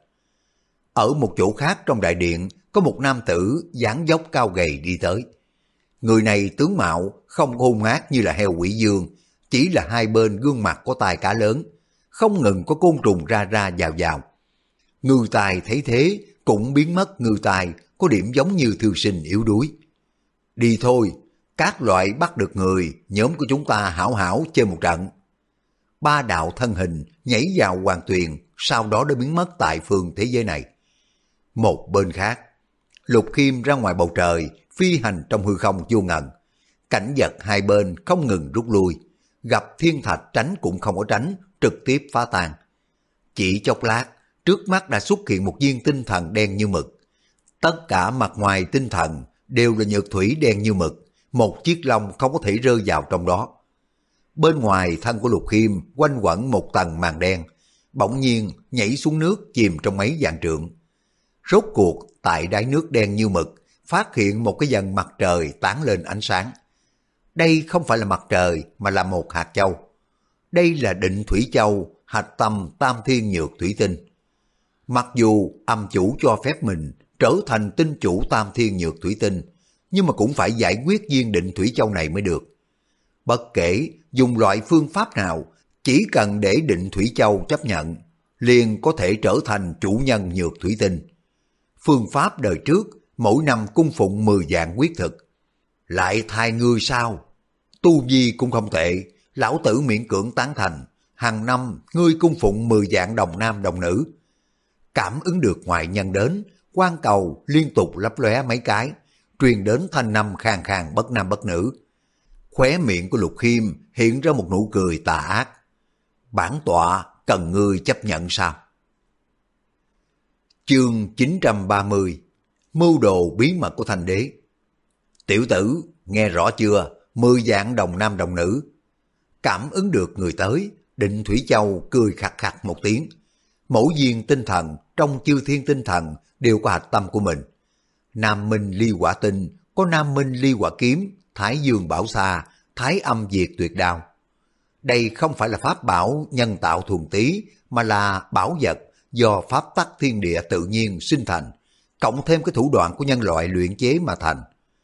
Ở một chỗ khác trong đại điện có một nam tử dáng dốc cao gầy đi tới. Người này tướng mạo không hung ác như là heo quỷ dương, chỉ là hai bên gương mặt có tai cá lớn, không ngừng có côn trùng ra ra vào vào. Ngư tài thấy thế cũng biến mất ngư tài, có điểm giống như thư sinh yếu đuối. Đi thôi, các loại bắt được người, nhóm của chúng ta hảo hảo chơi một trận. ba đạo thân hình nhảy vào hoàng tuyền, sau đó đã biến mất tại phương thế giới này. Một bên khác, Lục Khiêm ra ngoài bầu trời, phi hành trong hư không vô ngần. Cảnh vật hai bên không ngừng rút lui, gặp thiên thạch tránh cũng không có tránh, trực tiếp phá tan. Chỉ chốc lát, trước mắt đã xuất hiện một viên tinh thần đen như mực. Tất cả mặt ngoài tinh thần đều là nhược thủy đen như mực, một chiếc lông không có thể rơi vào trong đó. Bên ngoài thân của Lục Khiêm quanh quẩn một tầng màn đen, bỗng nhiên nhảy xuống nước chìm trong mấy vạn trượng. Rốt cuộc tại đáy nước đen như mực phát hiện một cái dần mặt trời tán lên ánh sáng. Đây không phải là mặt trời mà là một hạt châu. Đây là Định Thủy Châu, hạch tâm Tam Thiên Nhược Thủy Tinh. Mặc dù âm chủ cho phép mình trở thành tinh chủ Tam Thiên Nhược Thủy Tinh, nhưng mà cũng phải giải quyết viên Định Thủy Châu này mới được. Bất kể dùng loại phương pháp nào, chỉ cần để Định Thủy Châu chấp nhận, liền có thể trở thành chủ nhân Nhược Thủy Tinh. Phương pháp đời trước, mỗi năm cung phụng 10 vạn huyết thực. Lại thay ngươi sao? Tu vi cũng không tệ, lão tử miễn cưỡng tán thành, hàng năm ngươi cung phụng 10 vạn đồng nam đồng nữ. Cảm ứng được ngoại nhân đến, quan cầu liên tục lấp lóe mấy cái, truyền đến thanh năm khàn khàn bất nam bất nữ. Khóe miệng của Lục Khiêm hiện ra một nụ cười tà ác. Bản tọa cần ngươi chấp nhận sao? Chương 930. Mưu đồ bí mật của Thanh Đế. Tiểu tử, nghe rõ chưa? 10 vạn đồng nam đồng nữ. Cảm ứng được người tới, Định Thủy Châu cười khặt khặt một tiếng. Mỗi viên tinh thần trong chư thiên tinh thần đều có hạch tâm của mình. Nam Minh Ly Hỏa Tinh có Nam Minh Ly Hỏa Kiếm, Thái Dương Bảo Sa, Thái Âm Diệt Tuyệt Đao. Đây không phải là pháp bảo nhân tạo thuần túy, mà là bảo vật do pháp tắc thiên địa tự nhiên sinh thành, cộng thêm cái thủ đoạn của nhân loại luyện chế mà thành.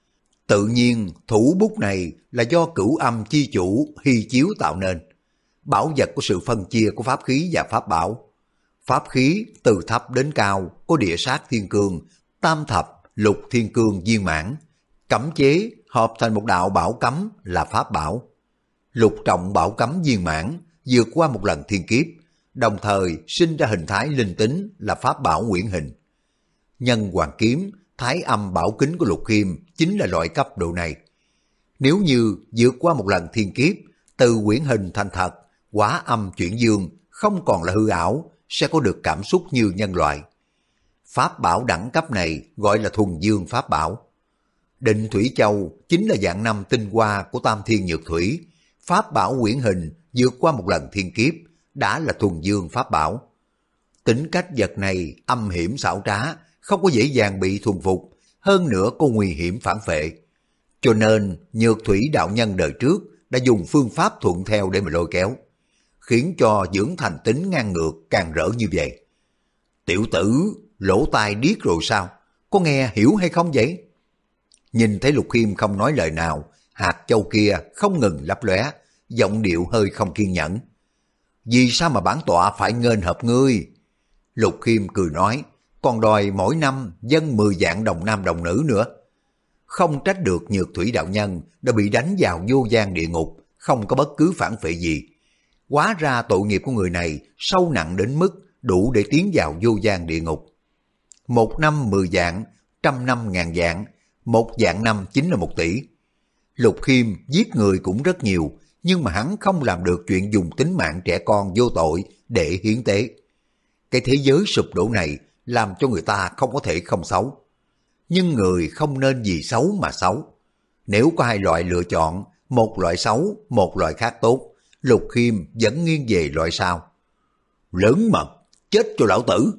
Tự nhiên thủ bút này là do Cửu Âm chi chủ Hy Chiếu tạo nên. Bảo vật của sự phân chia của pháp khí và pháp bảo. Pháp khí từ thấp đến cao có địa sát thiên cương, tam thập lục thiên cương viên mãn. Cấm chế hợp thành một đạo bảo cấm là pháp bảo. Lục trọng bảo cấm viên mãn vượt qua một lần thiên kiếp, đồng thời sinh ra hình thái linh tính là pháp bảo uyển hình. Nhân hoàng kiếm, Thái Âm bảo kính của Lục Khiêm chính là loại cấp độ này. Nếu như vượt qua một lần thiên kiếp, từ uyển hình thành thật, hóa âm chuyển dương, không còn là hư ảo, sẽ có được cảm xúc như nhân loại. Pháp bảo đẳng cấp này gọi là thuần dương pháp bảo. Định Thủy Châu chính là dạng năm tinh hoa của Tam Thiên Nhược Thủy. Pháp bảo uyển hình vượt qua một lần thiên kiếp đã là thuần dương pháp bảo. Tính cách vật này âm hiểm xảo trá, không có dễ dàng bị thuần phục, hơn nữa có nguy hiểm phản phệ. Cho nên Nhược Thủy đạo nhân đời trước đã dùng phương pháp thuận theo để mà lôi kéo, khiến cho dưỡng thành tính ngang ngược càng rỡ như vậy. Tiểu tử, lỗ tai điếc rồi sao? Có nghe hiểu hay không vậy? Nhìn thấy Lục Khiêm không nói lời nào, hạt châu kia không ngừng lấp lóe, giọng điệu hơi không kiên nhẫn. Vì sao mà bản tọa phải nghênh hợp ngươi? Lục Khiêm cười nói, còn đòi mỗi năm dâng 10 vạn đồng nam đồng nữ nữa. Không trách được Nhược Thủy đạo nhân đã bị đánh vào vô gian địa ngục, không có bất cứ phản phệ gì. Hóa ra tội nghiệp của người này sâu nặng đến mức đủ để tiến vào vô gian địa ngục. Một năm 10 vạn, trăm năm ngàn vạn, một vạn năm chính là 1 tỷ. Lục Khiêm giết người cũng rất nhiều, nhưng mà hắn không làm được chuyện dùng tính mạng trẻ con vô tội để hiến tế. Cái thế giới sụp đổ này làm cho người ta không có thể không xấu. Nhưng người không nên vì xấu mà xấu. Nếu có hai loại lựa chọn, một loại xấu, một loại khác tốt, Lục Khiêm vẫn nghiêng về loại sau. Lớn mật, chết cho lão tử.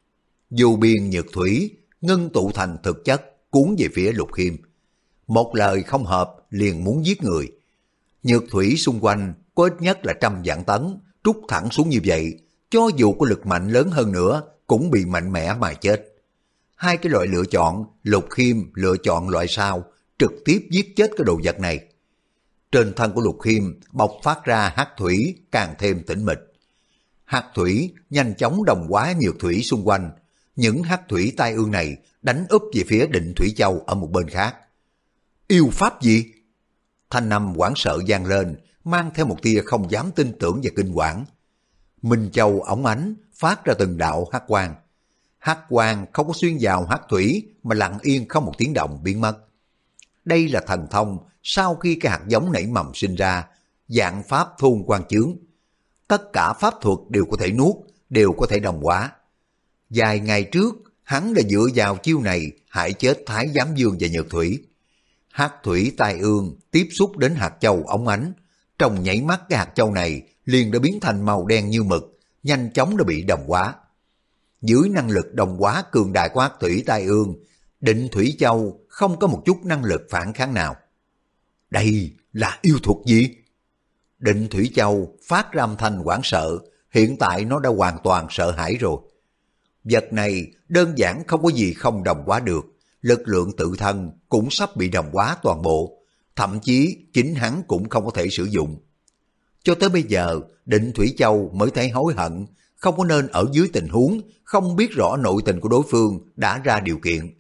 Vô biên nhược thủy, ngưng tụ thành thực chất, cuốn về phía Lục Khiêm. Một lời không hợp liền muốn giết người. Nhược thủy xung quanh có ít nhất là 100 vạn tấn, trút thẳng xuống như vậy, cho dù có lực mạnh lớn hơn nữa cũng bị mạnh mẽ mà chết. Hai cái loại lựa chọn, Lục Khiêm lựa chọn loại sau, trực tiếp giết chết cái đồ vật này. Trên thân của Lục Khiêm bộc phát ra hắc thủy càng thêm tĩnh mịch. Hắc thủy nhanh chóng đồng hóa nhược thủy xung quanh. Những hắc thủy tai ương này đánh úp về phía Định Thủy Châu ở một bên khác. Yêu pháp gì? Thanh âm hoảng sợ vang lên, mang theo một tia không dám tin tưởng và kinh quản. Minh Châu óng ánh phát ra từng đạo hắc quang. Hắc quang không có xuyên vào hắc thủy mà lặng yên không một tiếng động biến mất. Đây là thần thông sau khi cái hạt giống nảy mầm sinh ra, dạng pháp thôn quan chướng. Tất cả pháp thuật đều có thể nuốt, đều có thể đồng hóa. Vài ngày trước, hắn đã dựa vào chiêu này hại chết Thái Giám Dương và Nhược Thủy. Hắc thủy tai ương tiếp xúc đến hạt châu óng ánh. Trong nhảy mắt cái hạt châu này liền đã biến thành màu đen như mực, nhanh chóng đã bị đồng hóa. Dưới năng lực đồng hóa cường đại của hắc thủy tai ương, Định Thủy Châu không có một chút năng lực phản kháng nào. Đây là yêu thuật gì? Định Thủy Châu phát ra âm thanh hoảng sợ, hiện tại nó đã hoàn toàn sợ hãi rồi. Vật này đơn giản không có gì không đồng hóa được, lực lượng tự thân cũng sắp bị đồng hóa toàn bộ, thậm chí chính hắn cũng không có thể sử dụng. Cho tới bây giờ, Định Thủy Châu mới thấy hối hận, không có nên ở dưới tình huống không biết rõ nội tình của đối phương đã ra điều kiện.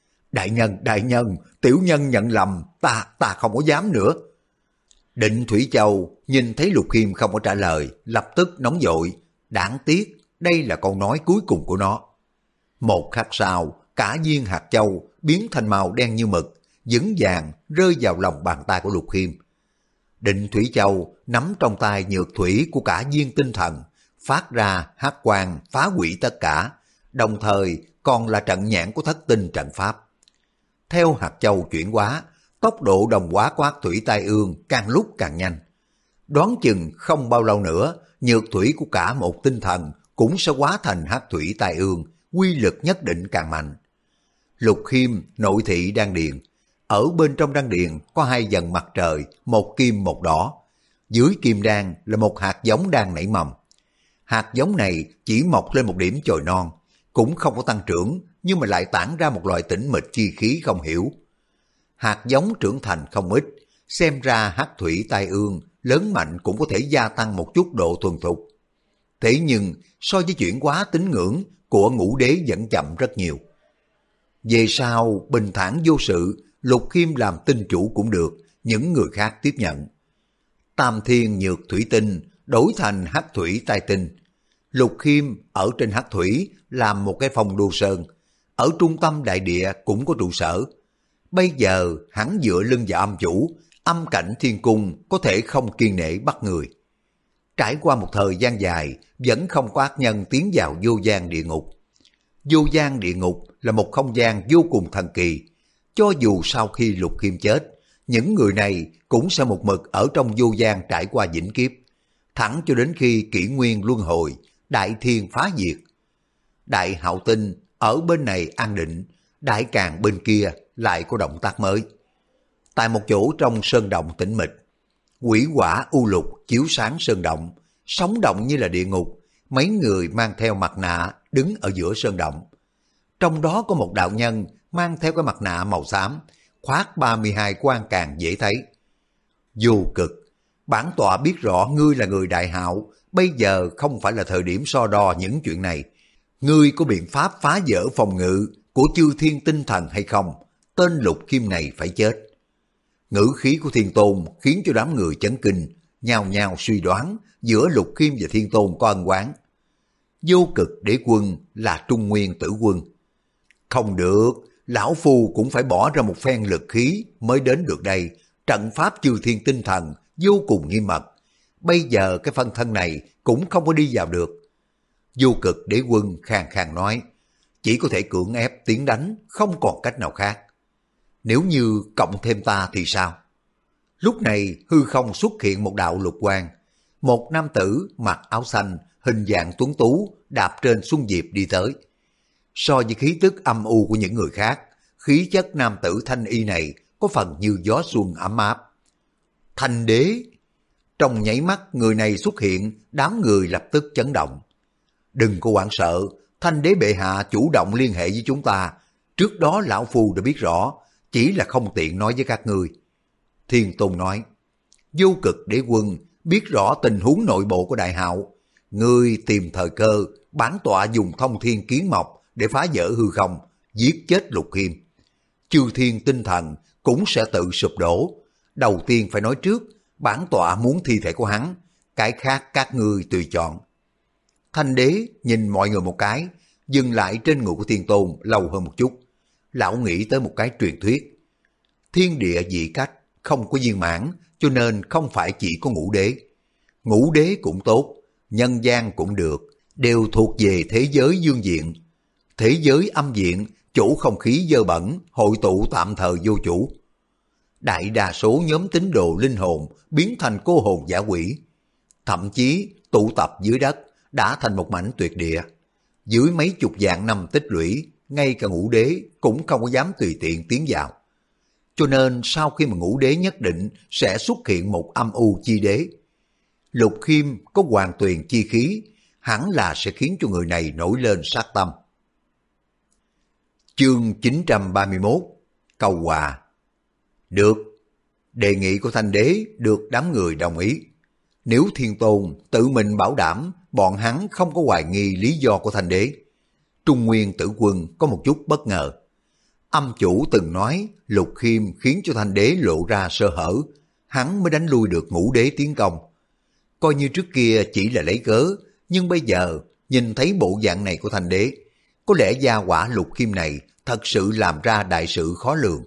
Đại nhân, tiểu nhân nhận lầm, ta không có dám nữa. Định Thủy Châu nhìn thấy Lục Khiêm không có trả lời, lập tức nóng vội. Đáng tiếc, đây là câu nói cuối cùng của nó. Một khắc sau, cả viên hạt châu biến thành màu đen như mực, vững vàng rơi vào lòng bàn tay của Lục Khiêm. Định Thủy Châu nắm trong tay nhược thủy của cả viên tinh thần, phát ra hắc quang phá hủy tất cả, đồng thời còn là trận nhãn của thất tinh trận pháp. Theo hạt châu chuyển hóa, tốc độ đồng hóa của hắc thủy tai ương càng lúc càng nhanh. Đoán chừng không bao lâu nữa, nhược thủy của cả một tinh thần cũng sẽ hóa thành hắc thủy tai ương, quy lực nhất định càng mạnh. Lục Khiêm nội thị đan điền, ở bên trong đan điền có hai dần mặt trời, một kim một đỏ. Dưới kim đan là một hạt giống đang nảy mầm. Hạt giống này chỉ mọc lên một điểm chồi non, cũng không có tăng trưởng, nhưng mà lại tản ra một loại tĩnh mịch chi khí không hiểu. Hạt giống trưởng thành không ít, xem ra hắc thủy tai ương lớn mạnh cũng có thể gia tăng một chút độ thuần thục. Thế nhưng so với chuyển hóa tín ngưỡng của Ngũ Đế vẫn chậm rất nhiều. Về sau bình thản vô sự, Lục Khiêm làm tinh chủ cũng được, những người khác tiếp nhận. Tam thiên nhược thủy tinh đổi thành hắc thủy tai tinh. Lục Khiêm ở trên hắc thủy làm một cái phong đô sơn, ở trung tâm đại địa cũng có trụ sở. Bây giờ hắn dựa lưng vào âm chủ, âm cảnh thiên cung có thể không kiên nể bắt người. Trải qua một thời gian dài, vẫn không có ác nhân tiến vào vô gian địa ngục. Vô gian địa ngục là một không gian vô cùng thần kỳ. Cho dù sau khi Lục Khiêm chết, những người này cũng sẽ một mực ở trong vô gian trải qua vĩnh kiếp, thẳng cho đến khi kỷ nguyên luân hồi, đại thiên phá diệt. Đại Hạo Tinh ở bên này an định, Đại Càn bên kia lại có động tác mới. Tại một chỗ trong sơn động tĩnh mịch, quỷ hỏa u lục chiếu sáng sơn động, sống động như là địa ngục. Mấy người mang theo mặt nạ đứng ở giữa sơn động. Trong đó có một đạo nhân mang theo cái mặt nạ màu xám, khoác 32 quan càng dễ thấy. Vô Cực, bản tọa biết rõ ngươi là người đại hạo, bây giờ không phải là thời điểm so đo những chuyện này. Ngươi có biện pháp phá vỡ phòng ngự của chư thiên tinh thần hay không? Tên Lục Khiêm này phải chết. Ngữ khí của Thiên Tôn khiến cho đám người chấn kinh, nhao nhao suy đoán giữa Lục Khiêm và Thiên Tôn có ân oán. Vô Cực đế quân là Trung Nguyên tử quân. Không được, lão phu cũng phải bỏ ra một phen lực khí mới đến được đây. Trận pháp chư thiên tinh thần vô cùng nghiêm mật. Bây giờ cái phân thân này cũng không có đi vào được. Vô Cực đế quân khàn khàn nói, chỉ có thể cưỡng ép tiến đánh, không còn cách nào khác. Nếu như cộng thêm ta thì sao? Lúc này hư không xuất hiện một đạo lục quang. Một nam tử mặc áo xanh, hình dạng tuấn tú, đạp trên xuân diệp đi tới. So với khí tức âm u của những người khác, khí chất nam tử thanh y này có phần như gió xuân ấm áp. Thanh đế! Trong nháy mắt người này xuất hiện, đám người lập tức chấn động. Đừng có hoảng sợ, Thanh đế bệ hạ chủ động liên hệ với chúng ta. Trước đó lão phu đã biết rõ, chỉ là không tiện nói với các ngươi. Thiên Tôn nói, Vô Cực đế quân biết rõ tình huống nội bộ của đại hạo. Ngươi tìm thời cơ, bản tọa dùng thông thiên kiến mộc để phá vỡ hư không, giết chết Lục Khiêm. Chư thiên tinh thần cũng sẽ tự sụp đổ. Đầu tiên phải nói trước, bản tọa muốn thi thể của hắn, cái khác các ngươi tùy chọn. Thanh đế nhìn mọi người một cái, dừng lại trên người của Thiên Tôn lâu hơn một chút. Lão nghĩ tới một cái truyền thuyết. Thiên địa dị cách, không có viên mãn, cho nên không phải chỉ có ngũ đế. Ngũ đế cũng tốt, nhân gian cũng được, đều thuộc về thế giới dương diện. Thế giới âm diện, chỗ không khí dơ bẩn, hội tụ tạm thời vô chủ. Đại đa số nhóm tín đồ linh hồn biến thành cô hồn dã quỷ. Thậm chí tụ tập dưới đất đã thành một mảnh tuyệt địa. Dưới mấy chục vạn năm tích lũy, ngay cả ngũ đế cũng không có dám tùy tiện tiến vào. Cho nên sau khi mà ngũ đế nhất định sẽ xuất hiện một âm u chi đế. Lục Khiêm có hoàng tuyền chi khí, hẳn là sẽ khiến cho người này nổi lên sát tâm. Chương 931 Cầu Hòa. Được, đề nghị của Thanh Đế được đám người đồng ý. Nếu Thiên Tôn tự mình bảo đảm bọn hắn không có hoài nghi lý do của Thanh Đế. Trung Nguyên Tử Quân có một chút bất ngờ. Âm chủ từng nói Lục Khiêm khiến cho Thanh Đế lộ ra sơ hở, hắn mới đánh lui được ngũ đế tiến công. Coi như trước kia chỉ là lấy cớ, nhưng bây giờ nhìn thấy bộ dạng này của Thanh Đế, có lẽ gia quả Lục Khiêm này thật sự làm ra đại sự khó lường.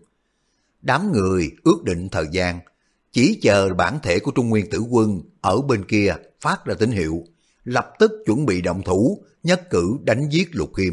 Đám người ước định thời gian, chỉ chờ bản thể của Trung Nguyên Tử Quân ở bên kia phát ra tín hiệu, lập tức chuẩn bị động thủ, nhất cử đánh giết Lục Khiêm.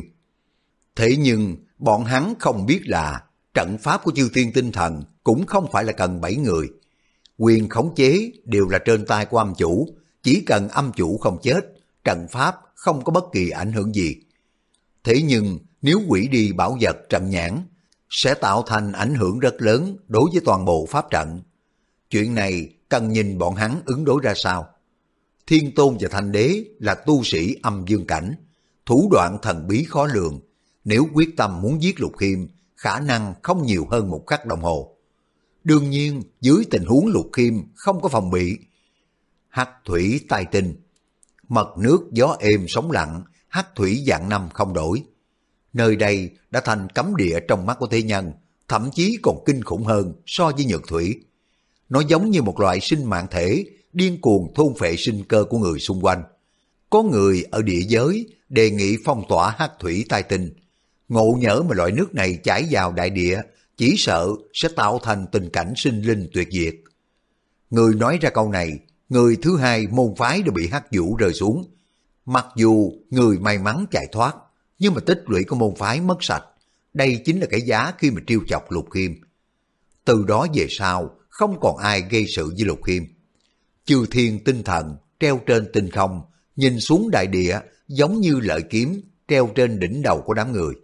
Thế nhưng bọn hắn không biết là trận pháp của Chư Thiên Tinh Thần cũng không phải là cần 7 người. Quyền khống chế đều là trên tay của âm chủ, chỉ cần âm chủ không chết, trận pháp không có bất kỳ ảnh hưởng gì. Thế nhưng nếu hủy đi bảo vật trận nhãn, sẽ tạo thành ảnh hưởng rất lớn đối với toàn bộ pháp trận. Chuyện này cần nhìn bọn hắn ứng đối ra sao. Thiên Tôn và Thanh Đế là tu sĩ âm dương cảnh, thủ đoạn thần bí khó lường. Nếu quyết tâm muốn giết Lục Khiêm, khả năng không nhiều hơn một khắc đồng hồ. Đương nhiên, dưới tình huống Lục Khiêm không có phòng bị. Hắc thủy tai tinh, mật nước gió êm sóng lặng, hắc thủy vạn năm không đổi. Nơi đây đã thành cấm địa trong mắt của thế nhân, thậm chí còn kinh khủng hơn so với nhược thủy. Nó giống như một loại sinh mạng thể, điên cuồng thôn phệ sinh cơ của người xung quanh. Có người ở địa giới đề nghị phong tỏa hắc thủy tai tinh. Ngộ nhỡ mà loại nước này chảy vào đại địa, chỉ sợ sẽ tạo thành tình cảnh sinh linh tuyệt diệt. Người nói ra câu này, người thứ hai môn phái đã bị hắc vũ rơi xuống. Mặc dù người may mắn chạy thoát, nhưng mà tích lũy của môn phái mất sạch. Đây chính là cái giá khi mà trêu chọc Lục Khiêm. Từ đó về sau, không còn ai gây sự với Lục Khiêm. Chư Thiên Tinh Thần treo trên tinh không, nhìn xuống đại địa giống như lợi kiếm treo trên đỉnh đầu của đám người.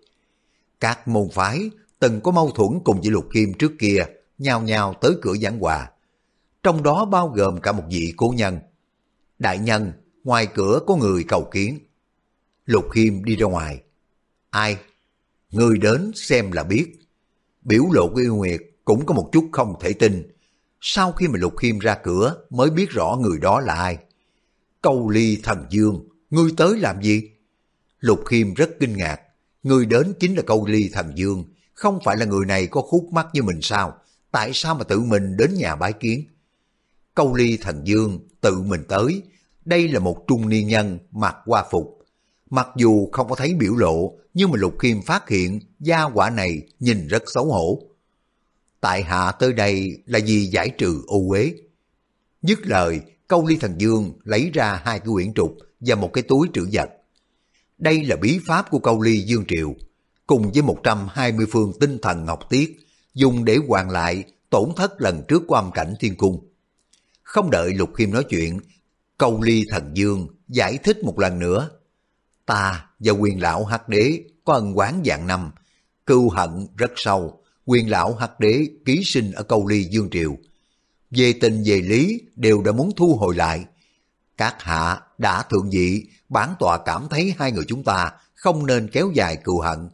Các môn phái từng có mâu thuẫn cùng với Lục Khiêm trước kia, nhao nhao tới cửa giảng hòa. Trong đó bao gồm cả một vị cố nhân. Đại nhân, ngoài cửa có người cầu kiến. Lục Khiêm đi ra ngoài. Ai? Người đến xem là biết. Biểu lộ của Yêu Nguyệt cũng có một chút không thể tin. Sau khi mà Lục Khiêm ra cửa mới biết rõ người đó là ai. Câu Ly Thần Dương, ngươi tới làm gì? Lục Khiêm rất kinh ngạc. Người đến chính là Câu Ly Thần Dương, không phải là người này có khúc mắc như mình sao? Tại sao mà tự mình đến nhà bái kiến? Câu Ly Thần Dương tự mình tới. Đây là một trung niên nhân mặc hoa phục. Mặc dù không có thấy biểu lộ, nhưng mà Lục Khiêm phát hiện gia hỏa này nhìn rất xấu hổ. Tại hạ tới đây là vì giải trừ ô uế. Dứt lời, Câu Ly Thần Dương lấy ra 2 cái quyển trục và một cái túi trữ vật. Đây là bí pháp của Câu Ly Dương Triều, cùng với 120 phương tinh thần ngọc tiết, dùng để hoàn lại tổn thất lần trước của âm cảnh thiên cung. Không đợi Lục Khiêm nói chuyện, Câu Ly Thần Dương giải thích một lần nữa. Ta và Quyền lão Hắc Đế có ân oán vạn năm, cừu hận rất sâu. Quyền lão Hắc Đế ký sinh ở Câu Ly Dương Triều. Về tình về lý đều đã muốn thu hồi lại. Các hạ đã thượng vị, bản tọa cảm thấy hai người chúng ta không nên kéo dài cừu hận.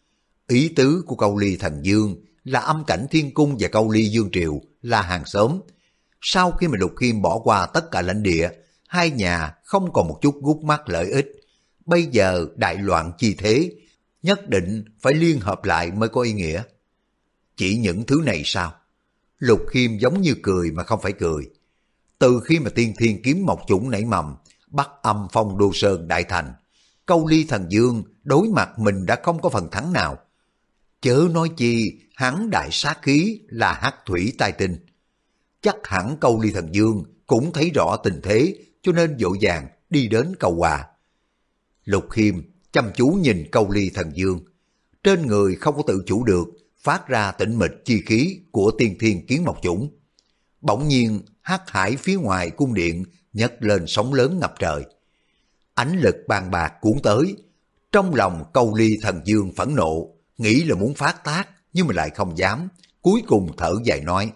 Ý tứ của Câu Ly Thần Dương là âm cảnh thiên cung và Câu Ly Dương Triều là hàng xóm. Sau khi mà Lục Khiêm bỏ qua tất cả lãnh địa, hai nhà không còn một chút gút mắc lợi ích. Bây giờ đại loạn chi thế, nhất định phải liên hợp lại mới có ý nghĩa. Chỉ những thứ này sao? Lục Khiêm giống như cười mà không phải cười. Từ khi mà tiên thiên kiếm mộc chủng nảy mầm, bắt âm phong đô sơn đại thành, Câu Ly Thần Dương đối mặt mình đã không có phần thắng nào. Chớ nói chi hắn đại sát khí là hắc thủy tai tinh. Chắc hẳn Câu Ly Thần Dương cũng thấy rõ tình thế, cho nên vội vàng đi đến cầu hòa. Lục Khiêm chăm chú nhìn Câu Ly Thần Dương, trên người không có tự chủ được, phát ra tĩnh mịch chi khí của tiên thiên kiến mộc chủng. Bỗng nhiên hắc hải phía ngoài cung điện nhấc lên sóng lớn ngập trời. Ánh lực bàn bạc cuốn tới, trong lòng Câu Ly Thần Dương phẫn nộ, nghĩ là muốn phát tác nhưng mà lại không dám, cuối cùng thở dài nói: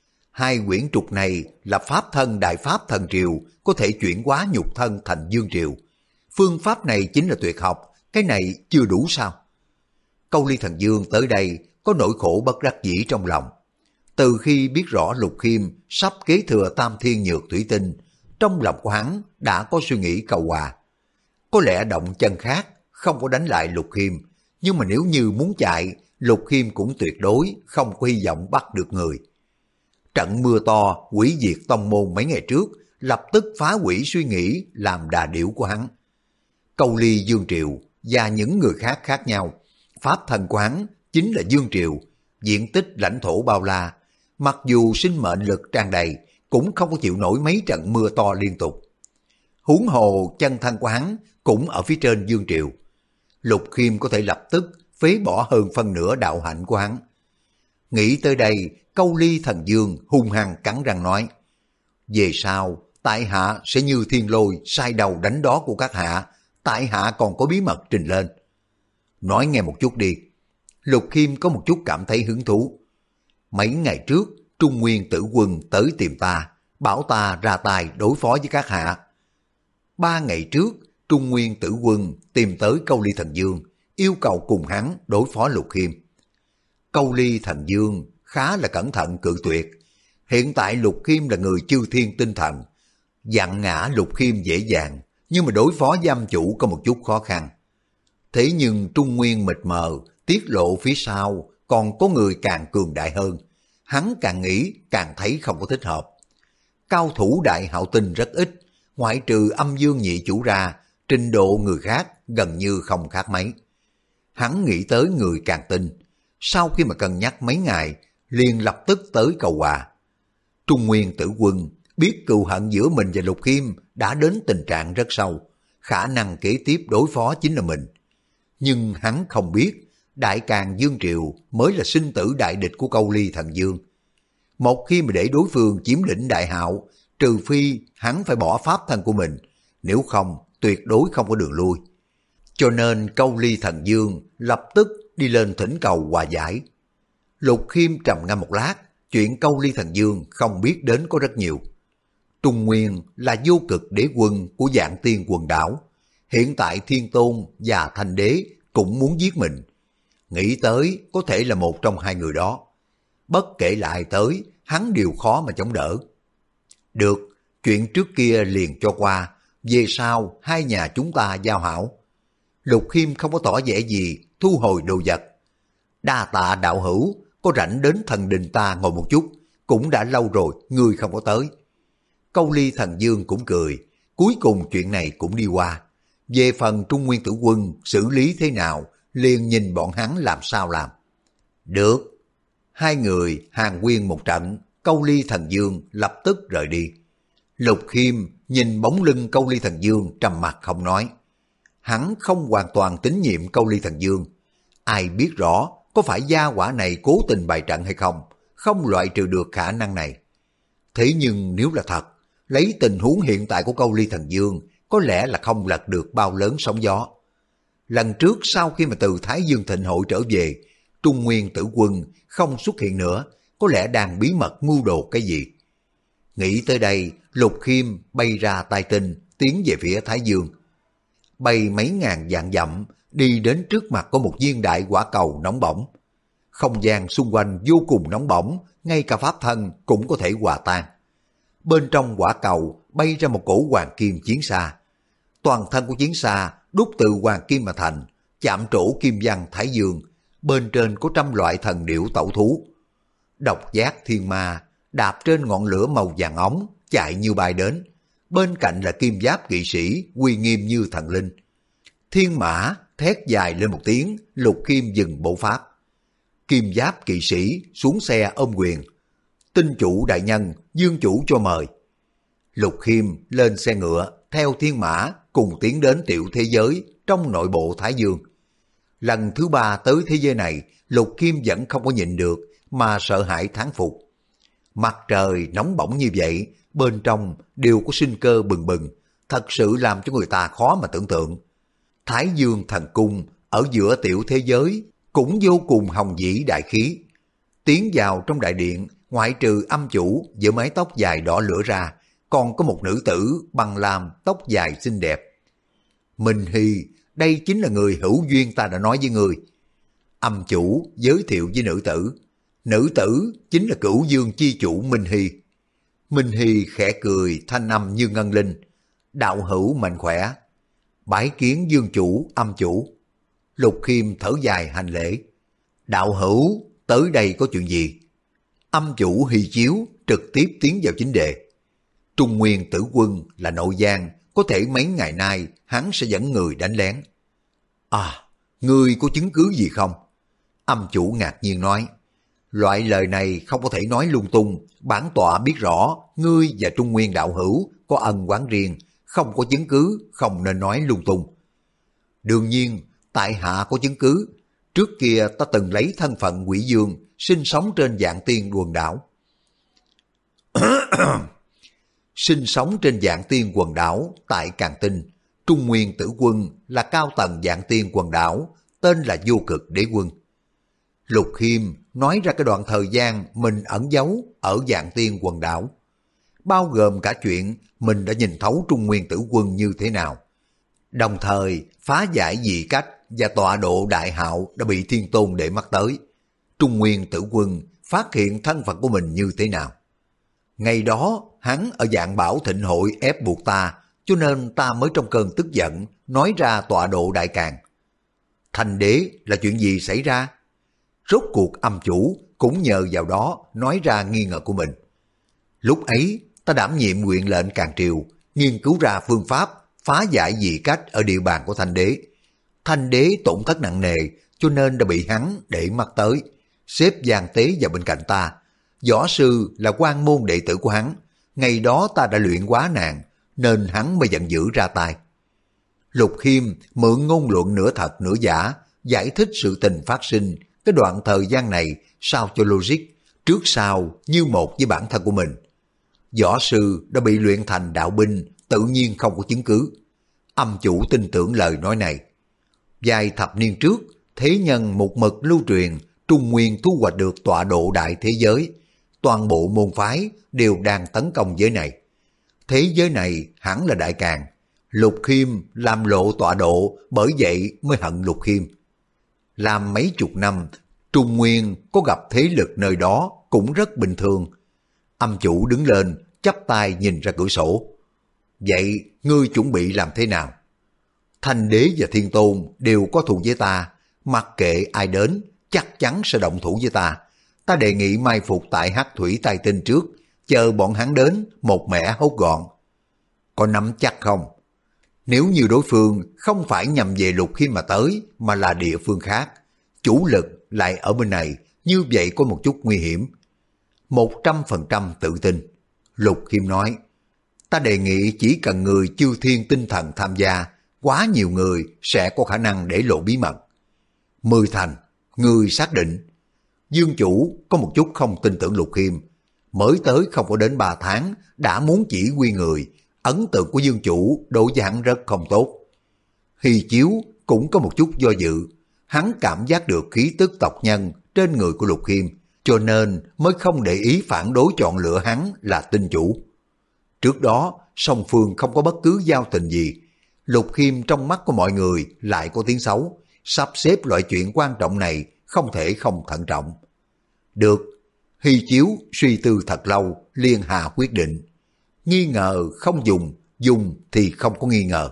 hai quyển trục này là pháp thân đại pháp thần triều, có thể chuyển hóa nhục thân thành dương triều. Phương pháp này chính là tuyệt học, cái này chưa đủ sao? Câu Ly Thần Dương tới đây có nỗi khổ bất đắc dĩ trong lòng. Từ khi biết rõ Lục Khiêm sắp kế thừa Tam Thiên Nhược Thủy Tinh, trong lòng của hắn đã có suy nghĩ cầu hòa. Có lẽ động chân khác, không có đánh lại Lục Khiêm, nhưng mà nếu như muốn chạy, Lục Khiêm cũng tuyệt đối không có hy vọng bắt được người. Trận mưa to hủy diệt tông môn mấy ngày trước, lập tức phá hủy suy nghĩ làm đà điểu của hắn. Câu Ly Dương Triều và những người khác khác nhau, pháp thân của hắn chính là Dương Triều, diện tích lãnh thổ bao la, mặc dù sinh mệnh lực tràn đầy, cũng không có chịu nổi mấy trận mưa to liên tục. Huống hồ chân thân của hắn cũng ở phía trên Dương Triều. Lục Khiêm có thể lập tức phế bỏ hơn phân nửa đạo hạnh của hắn. Nghĩ tới đây, Câu Ly Thần Dương hung hăng cắn răng nói: về sau, tại hạ sẽ như thiên lôi sai đầu đánh đó của các hạ, tại hạ còn có bí mật trình lên. Nói nghe một chút đi. Lục Khiêm có một chút cảm thấy hứng thú. Mấy ngày trước, Trung Nguyên Tử Quân tới tìm ta, bảo ta ra tay đối phó với các hạ. 3 ngày trước, Trung Nguyên Tử Quân tìm tới Câu Ly Thần Dương, yêu cầu cùng hắn đối phó Lục Khiêm. Câu Ly Thần Dương khá là cẩn thận cự tuyệt. Hiện tại Lục Khiêm là người chư thiên tinh thần, dặn ngã Lục Khiêm dễ dàng, nhưng mà đối phó giam chủ có một chút khó khăn. Thế nhưng Trung Nguyên mịt mờ, tiết lộ phía sau còn có người càng cường đại hơn. Hắn càng nghĩ càng thấy không có thích hợp. Cao thủ Đại Hạo Tinh rất ít, ngoại trừ Âm Dương nhị chủ ra, trình độ người khác gần như không khác mấy. Hắn nghĩ tới người càng tinh, sau khi mà cân nhắc mấy ngày, liền lập tức tới cầu hòa. Trung Nguyên Tử Quân biết cừu hận giữa mình và Lục Khiêm đã đến tình trạng rất sâu, khả năng kế tiếp đối phó chính là mình. Nhưng hắn không biết, Đại Càn Dương Triều mới là sinh tử đại địch của Câu Ly Thần Dương. Một khi mà để đối phương chiếm lĩnh Đại Hạo, trừ phi hắn phải bỏ pháp thân của mình, nếu không tuyệt đối không có đường lui. Cho nên Câu Ly Thần Dương lập tức đi lên thỉnh cầu hòa giải. Lục Khiêm trầm ngâm một lát, chuyện Câu Ly Thần Dương không biết đến có rất nhiều. Trung Nguyên là vô cực đế quân của Vạn Tiên quần đảo. Hiện tại Thiên Tôn và Thanh Đế cũng muốn giết mình. Nghĩ tới có thể là một trong hai người đó. Bất kể là ai tới, hắn đều khó mà chống đỡ. Được, chuyện trước kia liền cho qua, về sau hai nhà chúng ta giao hảo. Lục Khiêm không có tỏ vẻ gì, thu hồi đồ vật. Đa tạ đạo hữu, có rảnh đến thần đình ta ngồi một chút, cũng đã lâu rồi, ngươi không có tới. Câu Ly Thần Dương cũng cười, cuối cùng chuyện này cũng đi qua. Về phần Trung Nguyên Tử Quân xử lý thế nào, liền nhìn bọn hắn làm sao làm. Được. Hai người hàn huyên một trận, Câu Ly Thần Dương lập tức rời đi. Lục Khiêm nhìn bóng lưng Câu Ly Thần Dương trầm mặc không nói. Hắn không hoàn toàn tín nhiệm Câu Ly Thần Dương. Ai biết rõ có phải gia hỏa này cố tình bày trận hay không, không loại trừ được khả năng này. Thế nhưng nếu là thật, lấy tình huống hiện tại của Câu Ly Thần Dương, có lẽ là không lật được bao lớn sóng gió. Lần trước sau khi mà từ Thái Dương Thịnh Hội trở về, Trung Nguyên Tử Quân không xuất hiện nữa, có lẽ đang bí mật mưu đồ cái gì. Nghĩ tới đây, Lục Khiêm bay ra tai tinh, tiến về phía Thái Dương. Bay mấy ngàn vạn dặm, đi đến trước mặt có một viên đại quả cầu nóng bỏng. Không gian xung quanh vô cùng nóng bỏng, ngay cả pháp thân cũng có thể hòa tan. Bên trong quả cầu bay ra một cổ hoàng kim chiến xa. Toàn thân của chiến xa đúc từ hoàng kim mà thành, chạm trổ kim văn Thái Dương, bên trên có trăm loại thần điểu tẩu thú. Độc giác thiên ma đạp trên ngọn lửa màu vàng óng, chạy như bay đến. Bên cạnh là kim giáp kỵ sĩ uy nghiêm như thần linh. Thiên mã thét dài lên một tiếng, Lục Khiêm dừng bộ pháp. Kim giáp kỵ sĩ xuống xe ôm quyền. Tinh chủ đại nhân, dương chủ cho mời. Lục Khiêm lên xe ngựa, theo thiên mã cùng tiến đến tiểu thế giới trong nội bộ Thái Dương. Lần thứ 3 tới thế giới này, Lục Khiêm vẫn không có nhịn được mà sợ hãi thán phục. Mặt trời nóng bỏng như vậy, bên trong đều có sinh cơ bừng bừng, thật sự làm cho người ta khó mà tưởng tượng. Thái Dương thần cung ở giữa tiểu thế giới cũng vô cùng hồng vĩ đại khí. Tiến vào trong đại điện, ngoại trừ âm chủ với mái tóc dài đỏ lửa ra, còn có một nữ tử bằng lam tóc dài xinh đẹp. Minh Hy, đây chính là người hữu duyên ta đã nói với người. Âm chủ giới thiệu với nữ tử. Nữ tử chính là Cửu Dương chi chủ Minh Hy. Minh Hy khẽ cười thanh âm như ngân linh. Đạo hữu mạnh khỏe. Bái kiến dương chủ, âm chủ. Lục Khiêm thở dài hành lễ. Đạo hữu, tới đây có chuyện gì? Âm chủ Hy Chiếu trực tiếp tiến vào chính đề. Trung Nguyên Tử Quân là nội giang, có thể mấy ngày nay hắn sẽ dẫn người đánh lén. À, ngươi có chứng cứ gì không? Âm chủ ngạc nhiên nói. Loại lời này không có thể nói lung tung, bản tọa biết rõ ngươi và Trung Nguyên đạo hữu có ân oán riêng, không có chứng cứ, không nên nói lung tung. Đương nhiên, tại hạ có chứng cứ. Trước kia ta từng lấy thân phận Quỷ Dương, sinh sống trên Vạn Tiên quần đảo. Sinh sống trên Vạn Tiên quần đảo tại Càn Tinh, Trung Nguyên Tử Quân là cao tầng Vạn Tiên quần đảo, tên là Vô Cực Đế Quân. Lục Khiêm nói ra cái đoạn thời gian mình ẩn giấu ở Vạn Tiên quần đảo, bao gồm cả chuyện mình đã nhìn thấu Trung Nguyên Tử Quân như thế nào, đồng thời phá giải dị cách và tọa độ đại hạo đã bị Thiên Tôn để mắt tới. Trung Nguyên Tử Quân phát hiện thân phận của mình như thế nào. Ngày đó hắn ở Vạn Bảo Thịnh Hội ép buộc ta, cho nên ta mới trong cơn tức giận nói ra tọa độ đại càn. Thành đế là chuyện gì xảy ra? Rốt cuộc âm chủ cũng nhờ vào đó nói ra nghi ngờ của mình. Lúc ấy ta đảm nhiệm huyện lệnh Càn Triều, nghiên cứu ra phương pháp phá giải dị cách ở địa bàn của Thanh đế. Thanh đế tổn thất nặng nề, cho nên đã bị hắn để mắt tới, xếp Giang Tế vào bên cạnh ta. Võ sư là quan môn đệ tử của hắn, ngày đó ta đã luyện quá nàng, nên hắn mới giận dữ ra tay. Lục Khiêm mượn ngôn luận nửa thật nửa giả, giải thích sự tình phát sinh cái đoạn thời gian này sao cho logic, trước sau như một với bản thân của mình. Võ sư đã bị luyện thành đạo binh, tự nhiên không có chứng cứ. Âm chủ tin tưởng lời nói này. Vài thập niên trước, thế nhân một mực lưu truyền Trung Nguyên thu hoạch được tọa độ đại thế giới. Toàn bộ môn phái đều đang tấn công giới này. Thế giới này hẳn là đại càn. Lục Khiêm làm lộ tọa độ, bởi vậy mới hận Lục Khiêm. Làm mấy chục năm, Trung Nguyên có gặp thế lực nơi đó cũng rất bình thường. Âm chủ đứng lên, chắp tay nhìn ra cửa sổ. Vậy ngươi chuẩn bị làm thế nào? Thanh đế và Thiên Tôn đều có thù với ta, mặc kệ ai đến, chắc chắn sẽ động thủ với ta. Ta đề nghị mai phục tại Hắc Thủy Tai Tinh trước, chờ bọn hắn đến, một mẻ hốt gọn. Có nắm chắc không? Nếu như đối phương không phải nhằm về Lục Khiêm mà tới, mà là địa phương khác, chủ lực lại ở bên này, như vậy có một chút nguy hiểm. 100% tự tin. Lục Khiêm nói, ta đề nghị chỉ cần người chư thiên tinh thần tham gia, quá nhiều người sẽ có khả năng để lộ bí mật. 10 thành, người xác định. Dương chủ có một chút không tin tưởng Lục Khiêm, mới tới không có đến 3 tháng đã muốn chỉ huy người, ấn tượng của Dương chủ đối với hắn rất không tốt. Hy Chiếu cũng có một chút do dự, hắn cảm giác được khí tức tộc nhân trên người của Lục Khiêm, cho nên mới không để ý phản đối chọn lựa hắn là tinh chủ. Trước đó, song phương không có bất cứ giao tình gì. Lục Khiêm trong mắt của mọi người lại có tiếng xấu, sắp xếp loại chuyện quan trọng này không thể không thận trọng. Được, Hy Chiếu suy tư thật lâu, liền hạ quyết định. Nghi ngờ không dùng, dùng thì không có nghi ngờ.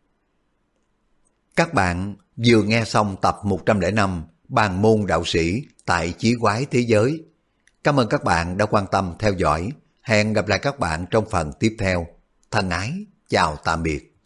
Các bạn vừa nghe xong tập 105 Bàn môn đạo sĩ tại Chí Quái Thế Giới. Cảm ơn các bạn đã quan tâm theo dõi. Hẹn gặp lại các bạn trong phần tiếp theo. Thân ái, chào tạm biệt.